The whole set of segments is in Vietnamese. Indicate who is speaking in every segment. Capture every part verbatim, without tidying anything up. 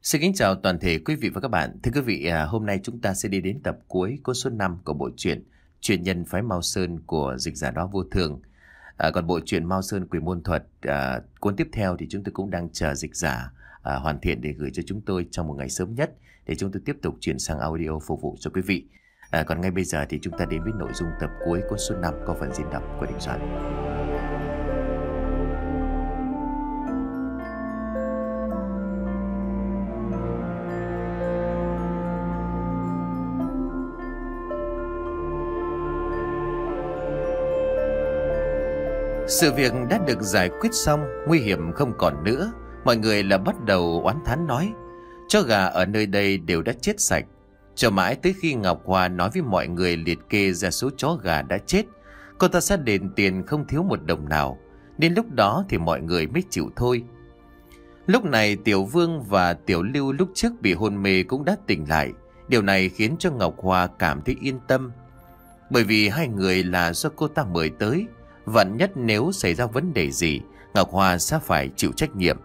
Speaker 1: Xin kính chào toàn thể quý vị và các bạn. Thưa quý vị, à, hôm nay chúng ta sẽ đi đến tập cuối cuốn số năm của bộ truyện Truyền nhân phái Mao Sơn của dịch giả Đó Vô Thường. À, còn bộ truyện Mao Sơn Quỷ Môn Thuật, à, cuốn tiếp theo thì chúng tôi cũng đang chờ dịch giả à, hoàn thiện để gửi cho chúng tôi trong một ngày sớm nhất để chúng tôi tiếp tục chuyển sang audio phục vụ cho quý vị. À, còn ngay bây giờ thì chúng ta đến với nội dung tập cuối cuốn số năm có phần diễn đọc của Đình Soạn. Sự việc đã được giải quyết xong, nguy hiểm không còn nữa. Mọi người là bắt đầu oán thán nói chó gà ở nơi đây đều đã chết sạch. Cho mãi tới khi Ngọc Hoa nói với mọi người liệt kê ra số chó gà đã chết, cô ta sẽ đền tiền không thiếu một đồng nào. Đến lúc đó thì mọi người mới chịu thôi. Lúc này Tiểu Vương và Tiểu Lưu lúc trước bị hôn mê cũng đã tỉnh lại. Điều này khiến cho Ngọc Hoa cảm thấy yên tâm, bởi vì hai người là do cô ta mời tới. Vạn nhất nếu xảy ra vấn đề gì, Ngọc Hoa sẽ phải chịu trách nhiệm.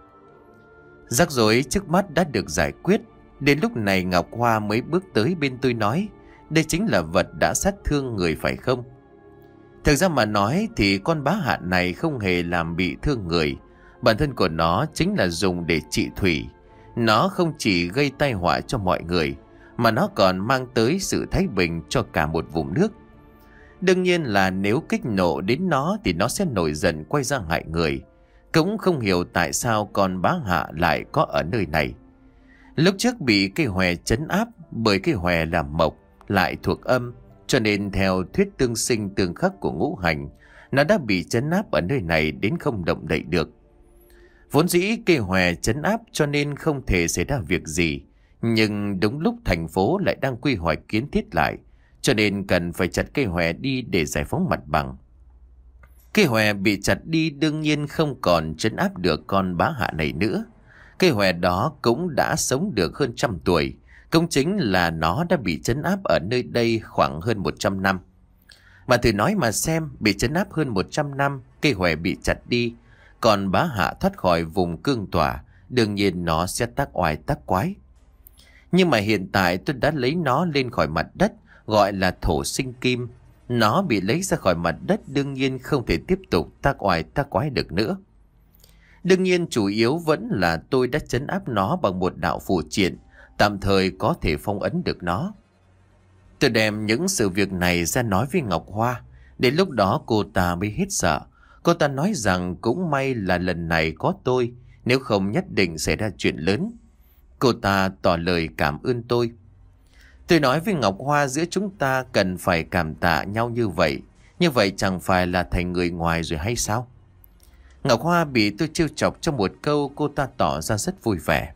Speaker 1: Rắc rối trước mắt đã được giải quyết. Đến lúc này Ngọc Hoa mới bước tới bên tôi nói, đây chính là vật đã sát thương người phải không? Thực ra mà nói thì con bá hạ này không hề làm bị thương người. Bản thân của nó chính là dùng để trị thủy. Nó không chỉ gây tai họa cho mọi người, mà nó còn mang tới sự thái bình cho cả một vùng nước. Đương nhiên là nếu kích nộ đến nó thì nó sẽ nổi giận quay ra hại người. Cũng không hiểu tại sao con bá hạ lại có ở nơi này. Lúc trước bị cây hòe trấn áp, bởi cây hòe là mộc, lại thuộc âm, cho nên theo thuyết tương sinh tương khắc của ngũ hành, nó đã bị trấn áp ở nơi này đến không động đậy được. Vốn dĩ cây hòe trấn áp cho nên không thể xảy ra việc gì, nhưng đúng lúc thành phố lại đang quy hoạch kiến thiết lại, cho nên cần phải chặt cây hòe đi để giải phóng mặt bằng. Cây hòe bị chặt đi đương nhiên không còn trấn áp được con bá hạ này nữa. Cây hòe đó cũng đã sống được hơn trăm tuổi, cũng chính là nó đã bị trấn áp ở nơi đây khoảng hơn một trăm năm. Mà thử nói mà xem, bị trấn áp hơn một trăm năm, cây hòe bị chặt đi, còn bá hạ thoát khỏi vùng cương tỏa, đương nhiên nó sẽ tác oai tác quái. Nhưng mà hiện tại tôi đã lấy nó lên khỏi mặt đất, gọi là thổ sinh kim. Nó bị lấy ra khỏi mặt đất đương nhiên không thể tiếp tục tác oai tác quái được nữa. Đương nhiên chủ yếu vẫn là tôi đã trấn áp nó bằng một đạo phù triện, tạm thời có thể phong ấn được nó. Tôi đem những sự việc này ra nói với Ngọc Hoa. Đến lúc đó cô ta mới hết sợ. Cô ta nói rằng cũng may là lần này có tôi, nếu không nhất định xảy ra chuyện lớn. Cô ta tỏ lời cảm ơn tôi. Tôi nói với Ngọc Hoa giữa chúng ta cần phải cảm tạ nhau như vậy. Như vậy chẳng phải là thành người ngoài rồi hay sao? Ngọc Hoa bị tôi trêu chọc trong một câu, cô ta tỏ ra rất vui vẻ.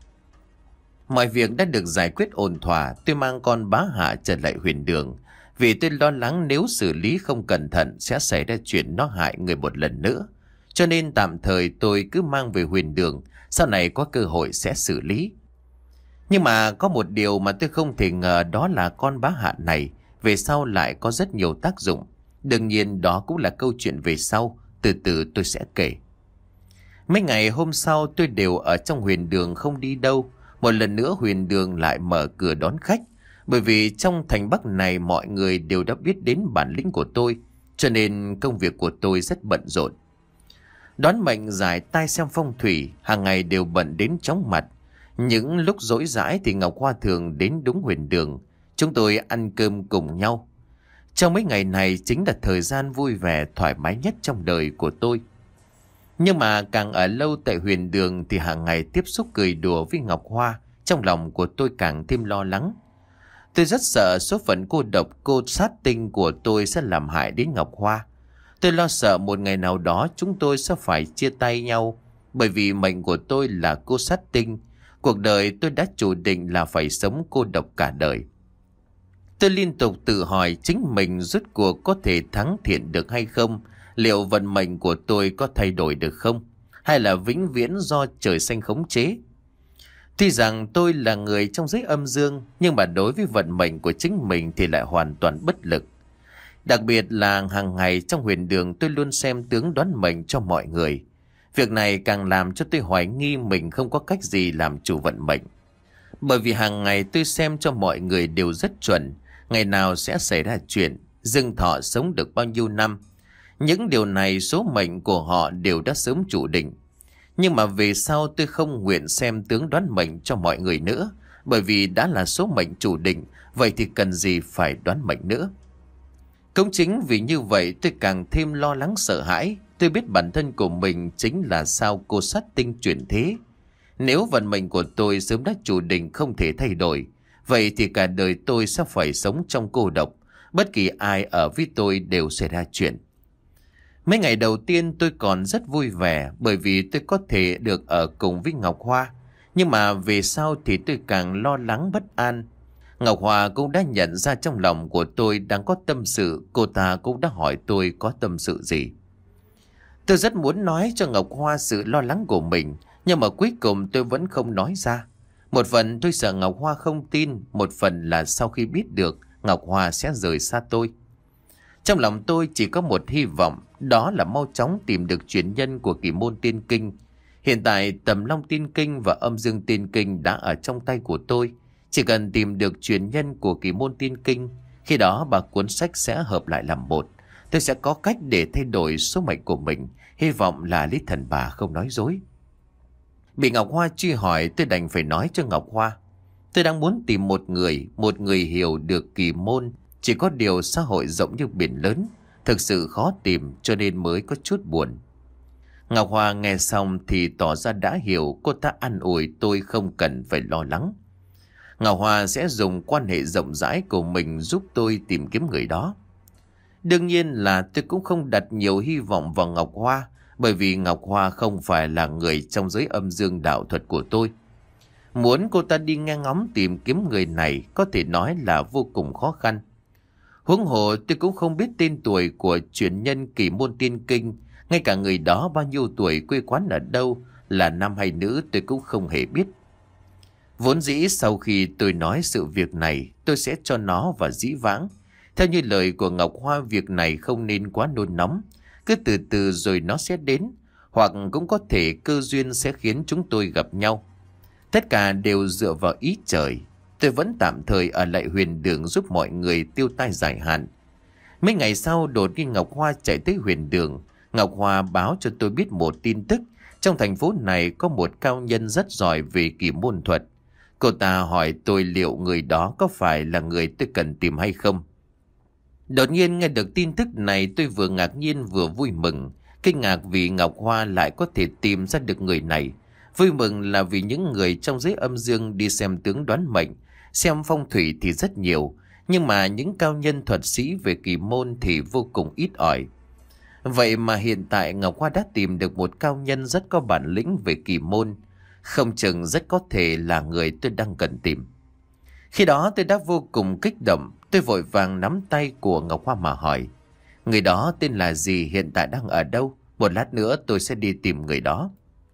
Speaker 1: Mọi việc đã được giải quyết ổn thỏa. Tôi mang con bá hạ trở lại huyền đường, vì tôi lo lắng nếu xử lý không cẩn thận sẽ xảy ra chuyện nó hại người một lần nữa. Cho nên tạm thời tôi cứ mang về huyền đường, sau này có cơ hội sẽ xử lý. Nhưng mà có một điều mà tôi không thể ngờ, đó là con bá hạ này về sau lại có rất nhiều tác dụng. Đương nhiên đó cũng là câu chuyện về sau, từ từ tôi sẽ kể. Mấy ngày hôm sau tôi đều ở trong huyền đường không đi đâu. Một lần nữa huyền đường lại mở cửa đón khách, bởi vì trong thành Bắc này mọi người đều đã biết đến bản lĩnh của tôi, cho nên công việc của tôi rất bận rộn. Đoán mệnh, giải tai xem phong thủy, hàng ngày đều bận đến chóng mặt. Những lúc rỗi rãi thì Ngọc Hoa thường đến đúng huyền đường. Chúng tôi ăn cơm cùng nhau. Trong mấy ngày này chính là thời gian vui vẻ thoải mái nhất trong đời của tôi. Nhưng mà càng ở lâu tại huyền đường thì hàng ngày tiếp xúc cười đùa với Ngọc Hoa, trong lòng của tôi càng thêm lo lắng. Tôi rất sợ số phận cô độc, cô sát tinh của tôi sẽ làm hại đến Ngọc Hoa. Tôi lo sợ một ngày nào đó chúng tôi sẽ phải chia tay nhau, bởi vì mệnh của tôi là cô sát tinh. Cuộc đời tôi đã chủ định là phải sống cô độc cả đời. Tôi liên tục tự hỏi chính mình rốt cuộc có thể thắng thiện được hay không? Liệu vận mệnh của tôi có thay đổi được không? Hay là vĩnh viễn do trời xanh khống chế? Tuy rằng tôi là người trong giới âm dương, nhưng mà đối với vận mệnh của chính mình thì lại hoàn toàn bất lực. Đặc biệt là hàng ngày trong huyền đường tôi luôn xem tướng đoán mệnh cho mọi người. Việc này càng làm cho tôi hoài nghi mình không có cách gì làm chủ vận mệnh. Bởi vì hàng ngày tôi xem cho mọi người đều rất chuẩn, ngày nào sẽ xảy ra chuyện, dương thọ sống được bao nhiêu năm. Những điều này số mệnh của họ đều đã sớm chủ định. Nhưng mà về sau tôi không nguyện xem tướng đoán mệnh cho mọi người nữa, bởi vì đã là số mệnh chủ định, vậy thì cần gì phải đoán mệnh nữa. Cũng chính vì như vậy tôi càng thêm lo lắng sợ hãi. Tôi biết bản thân của mình chính là sao cô sát tinh chuyển thế. Nếu vận mệnh của tôi sớm đã chủ định không thể thay đổi, vậy thì cả đời tôi sẽ phải sống trong cô độc. Bất kỳ ai ở với tôi đều xảy ra chuyện. Mấy ngày đầu tiên tôi còn rất vui vẻ bởi vì tôi có thể được ở cùng với Ngọc Hoa. Nhưng mà về sau thì tôi càng lo lắng bất an. Ngọc Hoa cũng đã nhận ra trong lòng của tôi đang có tâm sự, cô ta cũng đã hỏi tôi có tâm sự gì. Tôi rất muốn nói cho Ngọc Hoa sự lo lắng của mình, nhưng mà cuối cùng tôi vẫn không nói ra. Một phần tôi sợ Ngọc Hoa không tin, một phần là sau khi biết được Ngọc Hoa sẽ rời xa tôi. Trong lòng tôi chỉ có một hy vọng, đó là mau chóng tìm được truyền nhân của Kỳ Môn Tiên Kinh. Hiện tại Tầm Long Tiên Kinh và Âm Dương Tiên Kinh đã ở trong tay của tôi. Chỉ cần tìm được truyền nhân của Kỳ Môn Tiên Kinh, khi đó ba cuốn sách sẽ hợp lại làm một. Tôi sẽ có cách để thay đổi số mệnh của mình. Hy vọng là Lý Thần Bà không nói dối. Bị Ngọc Hoa truy hỏi, tôi đành phải nói cho Ngọc Hoa. Tôi đang muốn tìm một người, một người hiểu được kỳ môn. Chỉ có điều xã hội rộng như biển lớn, thực sự khó tìm cho nên mới có chút buồn. Ngọc Hoa nghe xong thì tỏ ra đã hiểu, cô ta an ủi tôi không cần phải lo lắng. Ngọc Hoa sẽ dùng quan hệ rộng rãi của mình giúp tôi tìm kiếm người đó. Đương nhiên là tôi cũng không đặt nhiều hy vọng vào Ngọc Hoa, bởi vì Ngọc Hoa không phải là người trong giới âm dương đạo thuật của tôi. Muốn cô ta đi nghe ngóng tìm kiếm người này có thể nói là vô cùng khó khăn. Huống hồ tôi cũng không biết tên tuổi của truyền nhân Kỳ Môn Tiên Kinh, ngay cả người đó bao nhiêu tuổi, quê quán ở đâu, là nam hay nữ tôi cũng không hề biết. Vốn dĩ sau khi tôi nói sự việc này, tôi sẽ cho nó vào dĩ vãng. Theo như lời của Ngọc Hoa, việc này không nên quá nôn nóng, cứ từ từ rồi nó sẽ đến, hoặc cũng có thể cơ duyên sẽ khiến chúng tôi gặp nhau. Tất cả đều dựa vào ý trời. Tôi vẫn tạm thời ở lại Huyền Đường giúp mọi người tiêu tai giải hạn. Mấy ngày sau đột nhiên Ngọc Hoa chạy tới Huyền Đường. Ngọc Hoa báo cho tôi biết một tin tức. Trong thành phố này có một cao nhân rất giỏi về kỳ môn thuật. Cô ta hỏi tôi liệu người đó có phải là người tôi cần tìm hay không. Đột nhiên nghe được tin tức này, tôi vừa ngạc nhiên vừa vui mừng. Kinh ngạc vì Ngọc Hoa lại có thể tìm ra được người này. Vui mừng là vì những người trong giới âm dương đi xem tướng đoán mệnh, xem phong thủy thì rất nhiều, nhưng mà những cao nhân thuật sĩ về kỳ môn thì vô cùng ít ỏi. Vậy mà hiện tại Ngọc Hoa đã tìm được một cao nhân rất có bản lĩnh về kỳ môn, không chừng rất có thể là người tôi đang cần tìm. Khi đó tôi đã vô cùng kích động, tôi vội vàng nắm tay của Ngọc Hoa mà hỏi. Người đó tên là gì, hiện tại đang ở đâu? Một lát nữa tôi sẽ đi tìm người đó.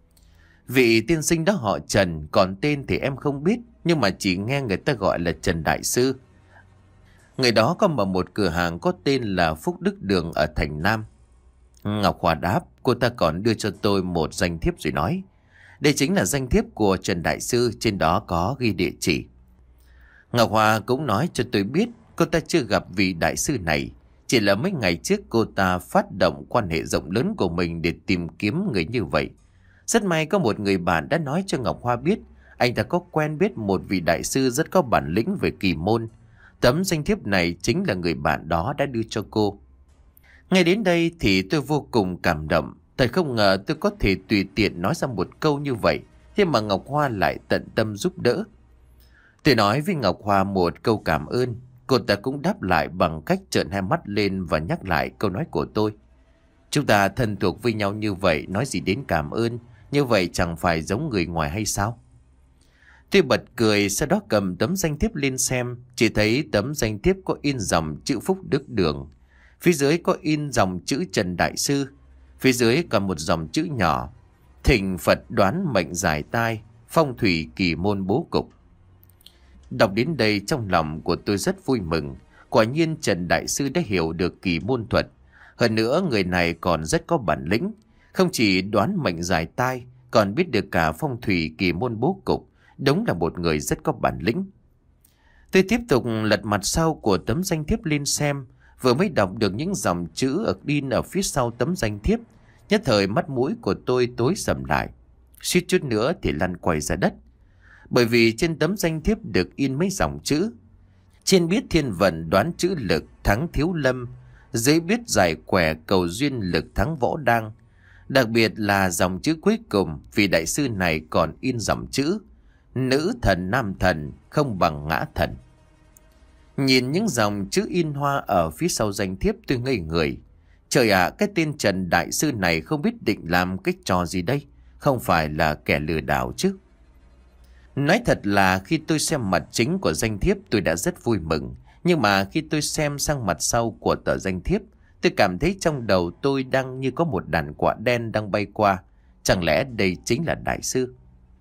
Speaker 1: Vị tiên sinh đó họ Trần, còn tên thì em không biết, nhưng mà chỉ nghe người ta gọi là Trần Đại Sư. Người đó có mở một cửa hàng có tên là Phúc Đức Đường ở thành Nam. Ngọc Hoa đáp, cô ta còn đưa cho tôi một danh thiếp rồi nói. Đây chính là danh thiếp của Trần Đại Sư, trên đó có ghi địa chỉ. Ngọc Hoa cũng nói cho tôi biết cô ta chưa gặp vị đại sư này. Chỉ là mấy ngày trước cô ta phát động quan hệ rộng lớn của mình để tìm kiếm người như vậy. Rất may có một người bạn đã nói cho Ngọc Hoa biết anh ta có quen biết một vị đại sư rất có bản lĩnh về kỳ môn. Tấm danh thiếp này chính là người bạn đó đã đưa cho cô. Ngay đến đây thì tôi vô cùng cảm động. Thật không ngờ tôi có thể tùy tiện nói ra một câu như vậy, thế mà Ngọc Hoa lại tận tâm giúp đỡ. Tôi nói với Ngọc Hoa một câu cảm ơn. Cô ta cũng đáp lại bằng cách trợn hai mắt lên và nhắc lại câu nói của tôi. Chúng ta thân thuộc với nhau như vậy, nói gì đến cảm ơn, như vậy chẳng phải giống người ngoài hay sao? Tôi bật cười, sau đó cầm tấm danh thiếp lên xem. Chỉ thấy tấm danh thiếp có in dòng chữ Phúc Đức Đường, phía dưới có in dòng chữ Trần Đại Sư, phía dưới còn một dòng chữ nhỏ: Thỉnh Phật đoán mệnh giải tai, phong thủy kỳ môn bố cục. Đọc đến đây trong lòng của tôi rất vui mừng. Quả nhiên Trần Đại Sư đã hiểu được kỳ môn thuật. Hơn nữa người này còn rất có bản lĩnh. Không chỉ đoán mệnh giải tai, còn biết được cả phong thủy kỳ môn bố cục. Đúng là một người rất có bản lĩnh. Tôi tiếp tục lật mặt sau của tấm danh thiếp lên xem. Vừa mới đọc được những dòng chữ ở in ở phía sau tấm danh thiếp, nhất thời mắt mũi của tôi tối sầm lại, suýt chút nữa thì lăn quay ra đất. Bởi vì trên tấm danh thiếp được in mấy dòng chữ: trên biết thiên vận đoán chữ lực thắng thiếu lâm, dưới biết giải quẻ cầu duyên lực thắng võ đang. Đặc biệt là dòng chữ cuối cùng, vì đại sư này còn in dòng chữ: nữ thần nam thần không bằng ngã thần. Nhìn những dòng chữ in hoa ở phía sau danh thiếp, tôi ngây người. Trời ạ, cái tên Trần đại sư này không biết định làm cái trò gì đây, không phải là kẻ lừa đảo chứ? Nói thật là khi tôi xem mặt chính của danh thiếp tôi đã rất vui mừng. Nhưng mà khi tôi xem sang mặt sau của tờ danh thiếp, tôi cảm thấy trong đầu tôi đang như có một đàn quạ đen đang bay qua. Chẳng lẽ đây chính là đại sư?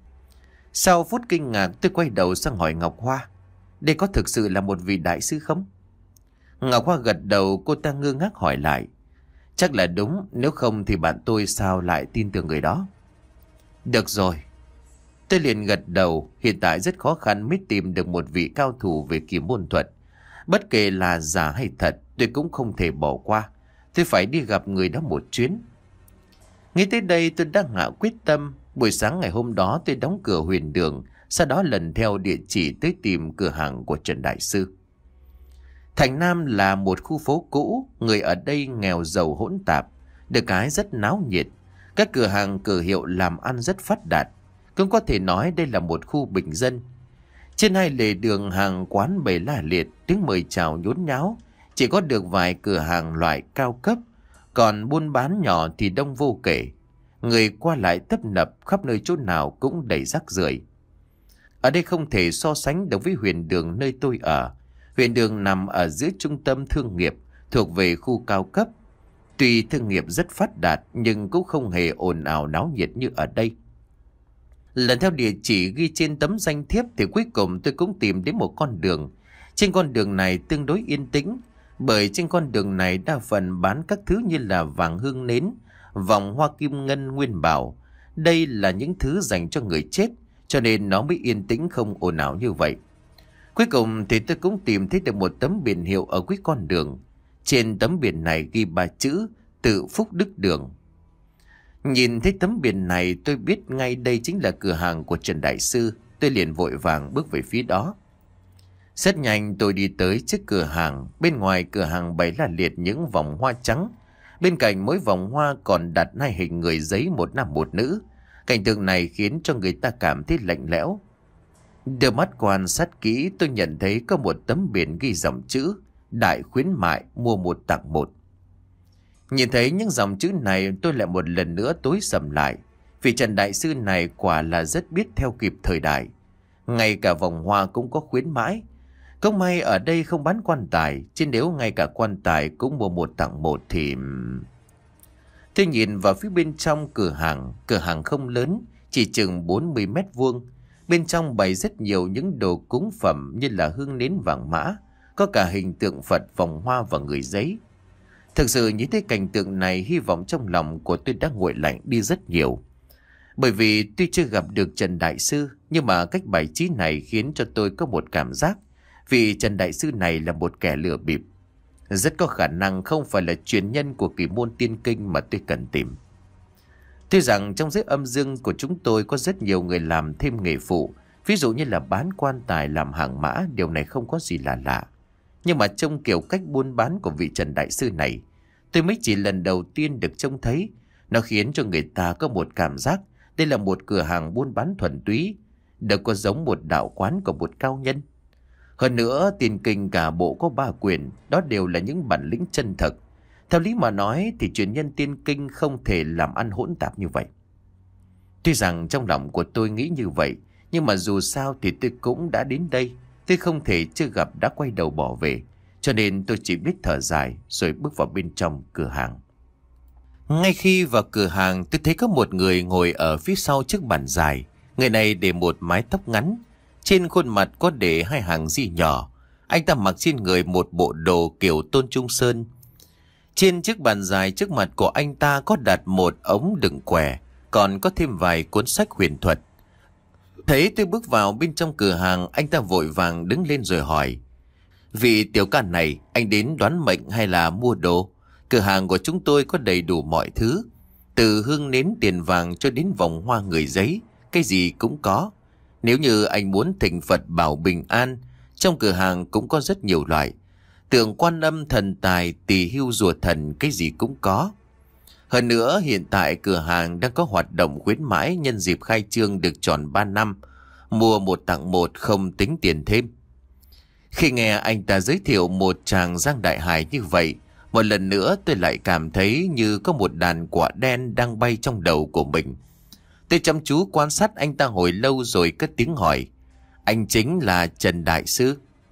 Speaker 1: Sau phút kinh ngạc, tôi quay đầu sang hỏi Ngọc Hoa: đây có thực sự là một vị đại sư không? Ngọc Hoa gật đầu, cô ta ngơ ngác hỏi lại: chắc là đúng, nếu không thì bạn tôi sao lại tin tưởng người đó? Được rồi. Tôi liền gật đầu. Hiện tại rất khó khăn mới tìm được một vị cao thủ về kiếm môn thuật. Bất kể là giả hay thật, tôi cũng không thể bỏ qua. Tôi phải đi gặp người đó một chuyến. Nghĩ tới đây tôi đã hạ quyết tâm. Buổi sáng ngày hôm đó tôi đóng cửa huyền đường, sau đó lần theo địa chỉ tới tìm cửa hàng của Trần đại sư. Thành Nam là một khu phố cũ, người ở đây nghèo giàu hỗn tạp, được cái rất náo nhiệt. Các cửa hàng cửa hiệu làm ăn rất phát đạt. Cũng có thể nói đây là một khu bình dân. Trên hai lề đường hàng quán bày la liệt, tiếng mời chào nhốn nháo. Chỉ có được vài cửa hàng loại cao cấp, còn buôn bán nhỏ thì đông vô kể. Người qua lại tấp nập, khắp nơi chỗ nào cũng đầy rác rưởi. Ở đây không thể so sánh được với huyền đường nơi tôi ở. Huyền đường nằm ở giữa trung tâm thương nghiệp, thuộc về khu cao cấp. Tuy thương nghiệp rất phát đạt nhưng cũng không hề ồn ào náo nhiệt như ở đây. Lần theo địa chỉ ghi trên tấm danh thiếp thì cuối cùng tôi cũng tìm đến một con đường. Trên con đường này tương đối yên tĩnh, bởi trên con đường này đa phần bán các thứ như là vàng hương nến, vòng hoa kim ngân nguyên bảo. Đây là những thứ dành cho người chết, cho nên nó mới yên tĩnh không ồn ào như vậy. Cuối cùng thì tôi cũng tìm thấy được một tấm biển hiệu ở cuối con đường. Trên tấm biển này ghi ba chữ: Tự Phúc Đức Đường. Nhìn thấy tấm biển này tôi biết ngay đây chính là cửa hàng của Trần đại sư. Tôi liền vội vàng bước về phía đó. Rất nhanh tôi đi tới trước cửa hàng. Bên ngoài cửa hàng bày la liệt những vòng hoa trắng. Bên cạnh mỗi vòng hoa còn đặt hai hình người giấy, một nam một nữ. Cảnh tượng này khiến cho người ta cảm thấy lạnh lẽo. Đưa mắt quan sát kỹ, tôi nhận thấy có một tấm biển ghi dòng chữ: Đại khuyến mại, mua một tặng một. Nhìn thấy những dòng chữ này tôi lại một lần nữa tối sầm lại. Vì Trần đại sư này quả là rất biết theo kịp thời đại. Ngay cả vòng hoa cũng có khuyến mãi. Có may ở đây không bán quan tài, chứ nếu ngay cả quan tài cũng mua một tặng một thì... Tôi nhìn vào phía bên trong cửa hàng. Cửa hàng không lớn, chỉ chừng bốn mươi mét vuông. Bên trong bày rất nhiều những đồ cúng phẩm như là hương nến vàng mã, có cả hình tượng Phật, vòng hoa và người giấy. Thực sự nhìn thấy cảnh tượng này, hy vọng trong lòng của tôi đã nguội lạnh đi rất nhiều. Bởi vì tuy chưa gặp được Trần đại sư, nhưng mà cách bài trí này khiến cho tôi có một cảm giác vì Trần đại sư này là một kẻ lừa bịp. Rất có khả năng không phải là truyền nhân của kỳ môn tiên kinh mà tôi cần tìm. Tuy rằng trong giới âm dương của chúng tôi có rất nhiều người làm thêm nghề phụ, ví dụ như là bán quan tài, làm hàng mã, điều này không có gì là lạ. Nhưng mà trong kiểu cách buôn bán của vị Trần đại sư này, tôi mới chỉ lần đầu tiên được trông thấy. Nó khiến cho người ta có một cảm giác đây là một cửa hàng buôn bán thuần túy, đâu có giống một đạo quán của một cao nhân. Hơn nữa, tiên kinh cả bộ có ba quyển, đó đều là những bản lĩnh chân thực. Theo lý mà nói thì truyền nhân tiên kinh không thể làm ăn hỗn tạp như vậy. Tuy rằng trong lòng của tôi nghĩ như vậy, nhưng mà dù sao thì tôi cũng đã đến đây. Tôi không thể chưa gặp đã quay đầu bỏ về, cho nên tôi chỉ biết thở dài rồi bước vào bên trong cửa hàng. Ngay khi vào cửa hàng, tôi thấy có một người ngồi ở phía sau chiếc bàn dài. Người này để một mái tóc ngắn, trên khuôn mặt có để hai hàng ri nhỏ. Anh ta mặc trên người một bộ đồ kiểu Tôn Trung Sơn. Trên chiếc bàn dài trước mặt của anh ta có đặt một ống đựng quẻ, còn có thêm vài cuốn sách huyền thuật. Thấy tôi bước vào bên trong cửa hàng, anh ta vội vàng đứng lên rồi hỏi: Vị tiểu ca này, anh đến đoán mệnh hay là mua đồ? Cửa hàng của chúng tôi có đầy đủ mọi thứ, từ hương nến tiền vàng cho đến vòng hoa người giấy, cái gì cũng có. Nếu như anh muốn thỉnh Phật bảo bình an, trong cửa hàng cũng có rất nhiều loại. Tượng Quan Âm, thần tài, tỳ hưu, rùa thần, cái gì cũng có. Hơn nữa, hiện tại cửa hàng đang có hoạt động khuyến mãi nhân dịp khai trương được tròn ba năm. Mua một tặng một, không tính tiền thêm. Khi nghe anh ta giới thiệu một tràng giang đại hài như vậy, một lần nữa tôi lại cảm thấy như có một đàn quả đen đang bay trong đầu của mình. Tôi chăm chú quan sát anh ta hồi lâu rồi cất tiếng hỏi: Anh chính là Trần Đại Sư?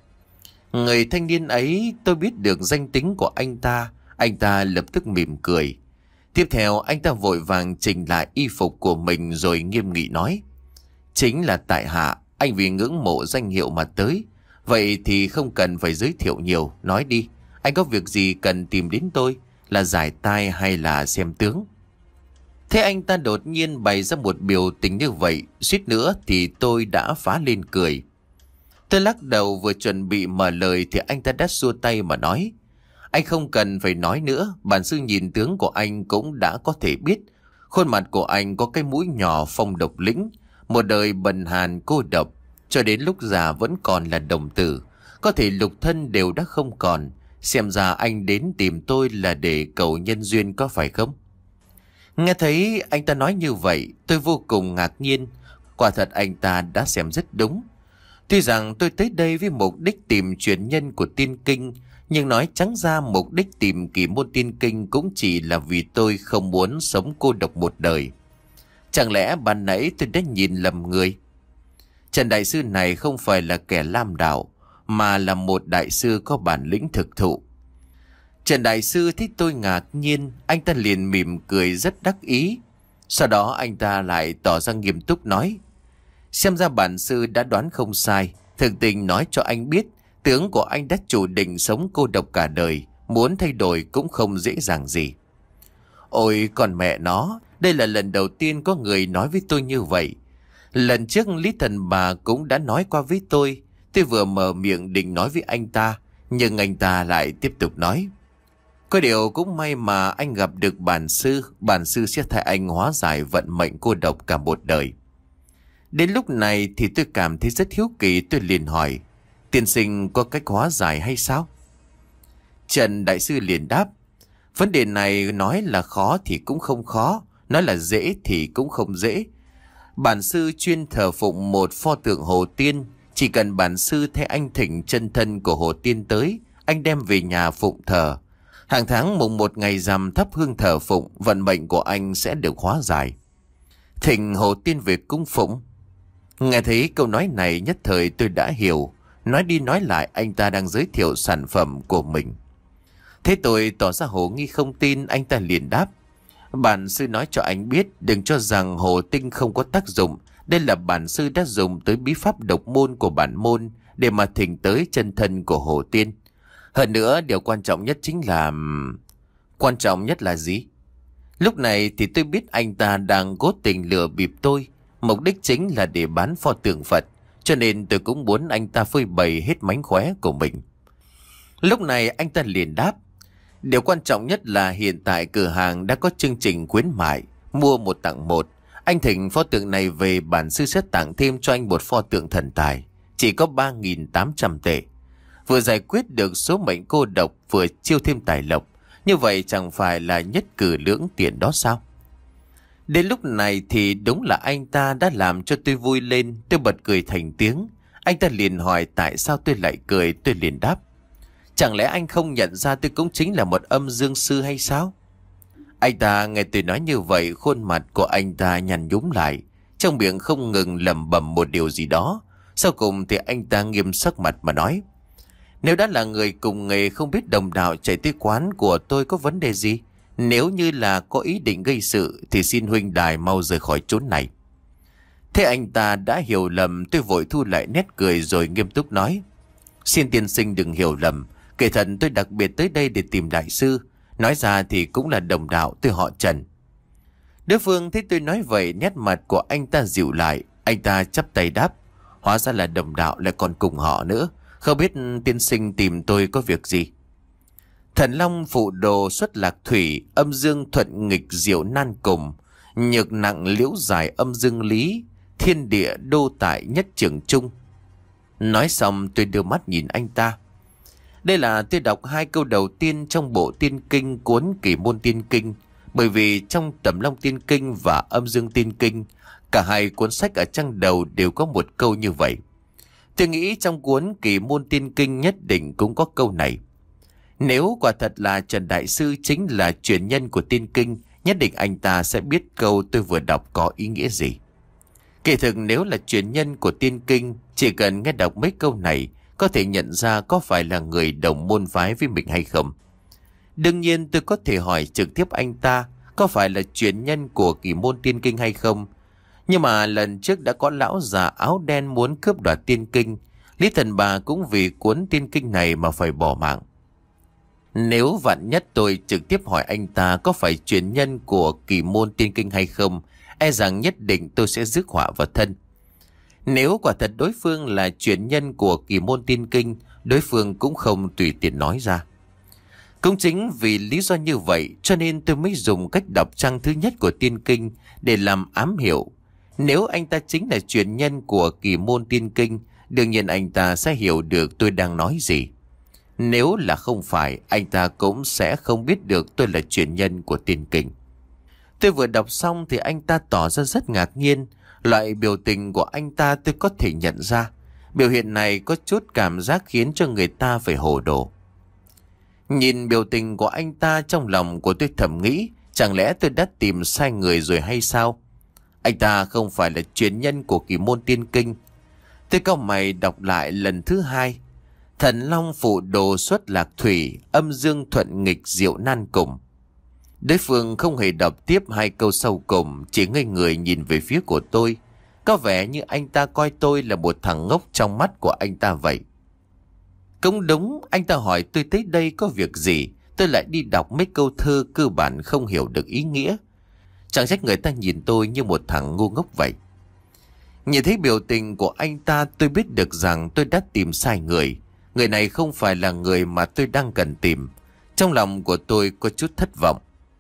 Speaker 1: Người thanh niên ấy, tôi biết được danh tính của anh ta. Anh ta lập tức mỉm cười. Tiếp theo anh ta vội vàng chỉnh lại y phục của mình rồi nghiêm nghị nói: Chính là tại hạ, anh vì ngưỡng mộ danh hiệu mà tới. Vậy thì không cần phải giới thiệu nhiều, nói đi, anh có việc gì cần tìm đến tôi, là giải tai hay là xem tướng? Thế anh ta đột nhiên bày ra một biểu tình như vậy, suýt nữa thì tôi đã phá lên cười. Tôi lắc đầu vừa chuẩn bị mở lời thì anh ta đã xua tay mà nói: Anh không cần phải nói nữa, bản sư nhìn tướng của anh cũng đã có thể biết. Khuôn mặt của anh có cái mũi nhỏ phong độc lĩnh, một đời bần hàn cô độc, cho đến lúc già vẫn còn là đồng tử, có thể lục thân đều đã không còn. Xem ra anh đến tìm tôi là để cầu nhân duyên có phải không? Nghe thấy anh ta nói như vậy, tôi vô cùng ngạc nhiên. Quả thật anh ta đã xem rất đúng. Tuy rằng tôi tới đây với mục đích tìm truyền nhân của tiên kinh, nhưng nói trắng ra mục đích tìm kỳ môn tiên kinh cũng chỉ là vì tôi không muốn sống cô độc một đời. Chẳng lẽ ban nãy tôi đã nhìn lầm người? Trần Đại Sư này không phải là kẻ lam đạo, mà là một đại sư có bản lĩnh thực thụ. Trần Đại Sư thấy tôi ngạc nhiên, anh ta liền mỉm cười rất đắc ý. Sau đó anh ta lại tỏ ra nghiêm túc nói: Xem ra bản sư đã đoán không sai. Thực tình nói cho anh biết, tướng của anh đã chủ định sống cô độc cả đời, muốn thay đổi cũng không dễ dàng gì. Ôi còn mẹ nó, đây là lần đầu tiên có người nói với tôi như vậy. Lần trước Lý Thần Bà cũng đã nói qua với tôi. Tôi vừa mở miệng định nói với anh ta, nhưng anh ta lại tiếp tục nói: Có điều cũng may mà anh gặp được bản sư. Bản sư sẽ thay anh hóa giải vận mệnh cô độc cả một đời. Đến lúc này thì tôi cảm thấy rất hiếu kỳ. Tôi liền hỏi: Tiên sinh có cách hóa giải hay sao? Trần Đại Sư liền đáp: Vấn đề này nói là khó thì cũng không khó, nói là dễ thì cũng không dễ. Bản sư chuyên thờ phụng một pho tượng Hồ Tiên. Chỉ cần bản sư thay anh thỉnh chân thân của Hồ Tiên tới, anh đem về nhà phụng thờ. Hàng tháng mùng một ngày rằm thắp hương thờ phụng, vận mệnh của anh sẽ được hóa giải. Thỉnh Hồ Tiên về cung phụng. Nghe thấy câu nói này nhất thời tôi đã hiểu. Nói đi nói lại anh ta đang giới thiệu sản phẩm của mình. Thế tôi tỏ ra hồ nghi không tin. Anh ta liền đáp: Bản sư nói cho anh biết, đừng cho rằng hồ tinh không có tác dụng. Đây là bản sư đã dùng tới bí pháp độc môn của bản môn để mà thỉnh tới chân thân của Hồ Tiên. Hơn nữa, điều quan trọng nhất chính là... Quan trọng nhất là gì? Lúc này thì tôi biết anh ta đang cố tình lừa bịp tôi. Mục đích chính là để bán pho tượng Phật, cho nên tôi cũng muốn anh ta phơi bày hết mánh khóe của mình. Lúc này anh ta liền đáp: Điều quan trọng nhất là hiện tại cửa hàng đã có chương trình khuyến mại, mua một tặng một. Anh thỉnh pho tượng này về, bản sư sẽ tặng thêm cho anh một pho tượng thần tài, chỉ có ba nghìn tám trăm tệ. Vừa giải quyết được số mệnh cô độc, vừa chiêu thêm tài lộc. Như vậy chẳng phải là nhất cử lưỡng tiện đó sao? Đến lúc này thì đúng là anh ta đã làm cho tôi vui lên. Tôi bật cười thành tiếng. Anh ta liền hỏi tại sao tôi lại cười. Tôi liền đáp: Chẳng lẽ anh không nhận ra tôi cũng chính là một âm dương sư hay sao? Anh ta nghe tôi nói như vậy, khuôn mặt của anh ta nhăn nhúm lại, trong miệng không ngừng lẩm bẩm một điều gì đó. Sau cùng thì anh ta nghiêm sắc mặt mà nói: Nếu đã là người cùng nghề, không biết đồng đạo chạy tới quán của tôi có vấn đề gì? Nếu như là có ý định gây sự thì xin huynh đài mau rời khỏi chốn này. Thế anh ta đã hiểu lầm. Tôi vội thu lại nét cười rồi nghiêm túc nói: Xin tiên sinh đừng hiểu lầm, kể thật tôi đặc biệt tới đây để tìm đại sư. Nói ra thì cũng là đồng đạo, tôi họ Trần. Đối phương thấy tôi nói vậy, nét mặt của anh ta dịu lại. Anh ta chắp tay đáp: Hóa ra là đồng đạo lại còn cùng họ nữa. Không biết tiên sinh tìm tôi có việc gì? Thần long phụ đồ xuất lạc thủy, âm dương thuận nghịch diệu nan cùng. Nhược nặng liễu giải âm dương lý, thiên địa đô tại nhất trường trung. Nói xong tôi đưa mắt nhìn anh ta. Đây là tôi đọc hai câu đầu tiên trong bộ tiên kinh cuốn Kỳ Môn Tiên Kinh. Bởi vì trong Tầm Long Tiên Kinh và Âm Dương Tiên Kinh, cả hai cuốn sách ở trang đầu đều có một câu như vậy. Tôi nghĩ trong cuốn Kỳ Môn Tiên Kinh nhất định cũng có câu này. Nếu quả thật là Trần Đại Sư chính là truyền nhân của Tiên Kinh, nhất định anh ta sẽ biết câu tôi vừa đọc có ý nghĩa gì. Kỳ thực nếu là truyền nhân của Tiên Kinh, chỉ cần nghe đọc mấy câu này, có thể nhận ra có phải là người đồng môn phái với mình hay không. Đương nhiên tôi có thể hỏi trực tiếp anh ta có phải là truyền nhân của Kỳ Môn Tiên Kinh hay không. Nhưng mà lần trước đã có lão già áo đen muốn cướp đoạt Tiên Kinh, Lý Thần Bà cũng vì cuốn Tiên Kinh này mà phải bỏ mạng. Nếu vạn nhất tôi trực tiếp hỏi anh ta có phải truyền nhân của Kỳ Môn Tiên Kinh hay không, e rằng nhất định tôi sẽ rước họa vào thân. Nếu quả thật đối phương là truyền nhân của Kỳ Môn Tiên Kinh, đối phương cũng không tùy tiện nói ra. Cũng chính vì lý do như vậy cho nên tôi mới dùng cách đọc trang thứ nhất của Tiên Kinh để làm ám hiệu. Nếu anh ta chính là truyền nhân của Kỳ Môn Tiên Kinh, đương nhiên anh ta sẽ hiểu được tôi đang nói gì. Nếu là không phải, anh ta cũng sẽ không biết được tôi là truyền nhân của Tiên Kinh. Tôi vừa đọc xong thì anh ta tỏ ra rất ngạc nhiên. Loại biểu tình của anh ta tôi có thể nhận ra. Biểu hiện này có chút cảm giác khiến cho người ta phải hồ đồ. Nhìn biểu tình của anh ta, trong lòng của tôi thầm nghĩ, chẳng lẽ tôi đã tìm sai người rồi hay sao? Anh ta không phải là truyền nhân của Kỳ Môn Tiên Kinh. Tôi cau mày đọc lại lần thứ hai. Thần long phụ đồ xuất lạc thủy, âm dương thuận nghịch diệu nan cùng. Đối phương không hề đọc tiếp hai câu sau cùng, chỉ ngây người nhìn về phía của tôi. Có vẻ như anh ta coi tôi là một thằng ngốc trong mắt của anh ta vậy. Cũng đúng, anh ta hỏi tôi tới đây có việc gì, tôi lại đi đọc mấy câu thơ cơ bản không hiểu được ý nghĩa. Chẳng trách người ta nhìn tôi như một thằng ngu ngốc vậy. Nhìn thấy biểu tình của anh ta, tôi biết được rằng tôi đã tìm sai người. Người này không phải là người mà tôi đang cần tìm. Trong lòng của tôi có chút thất vọng.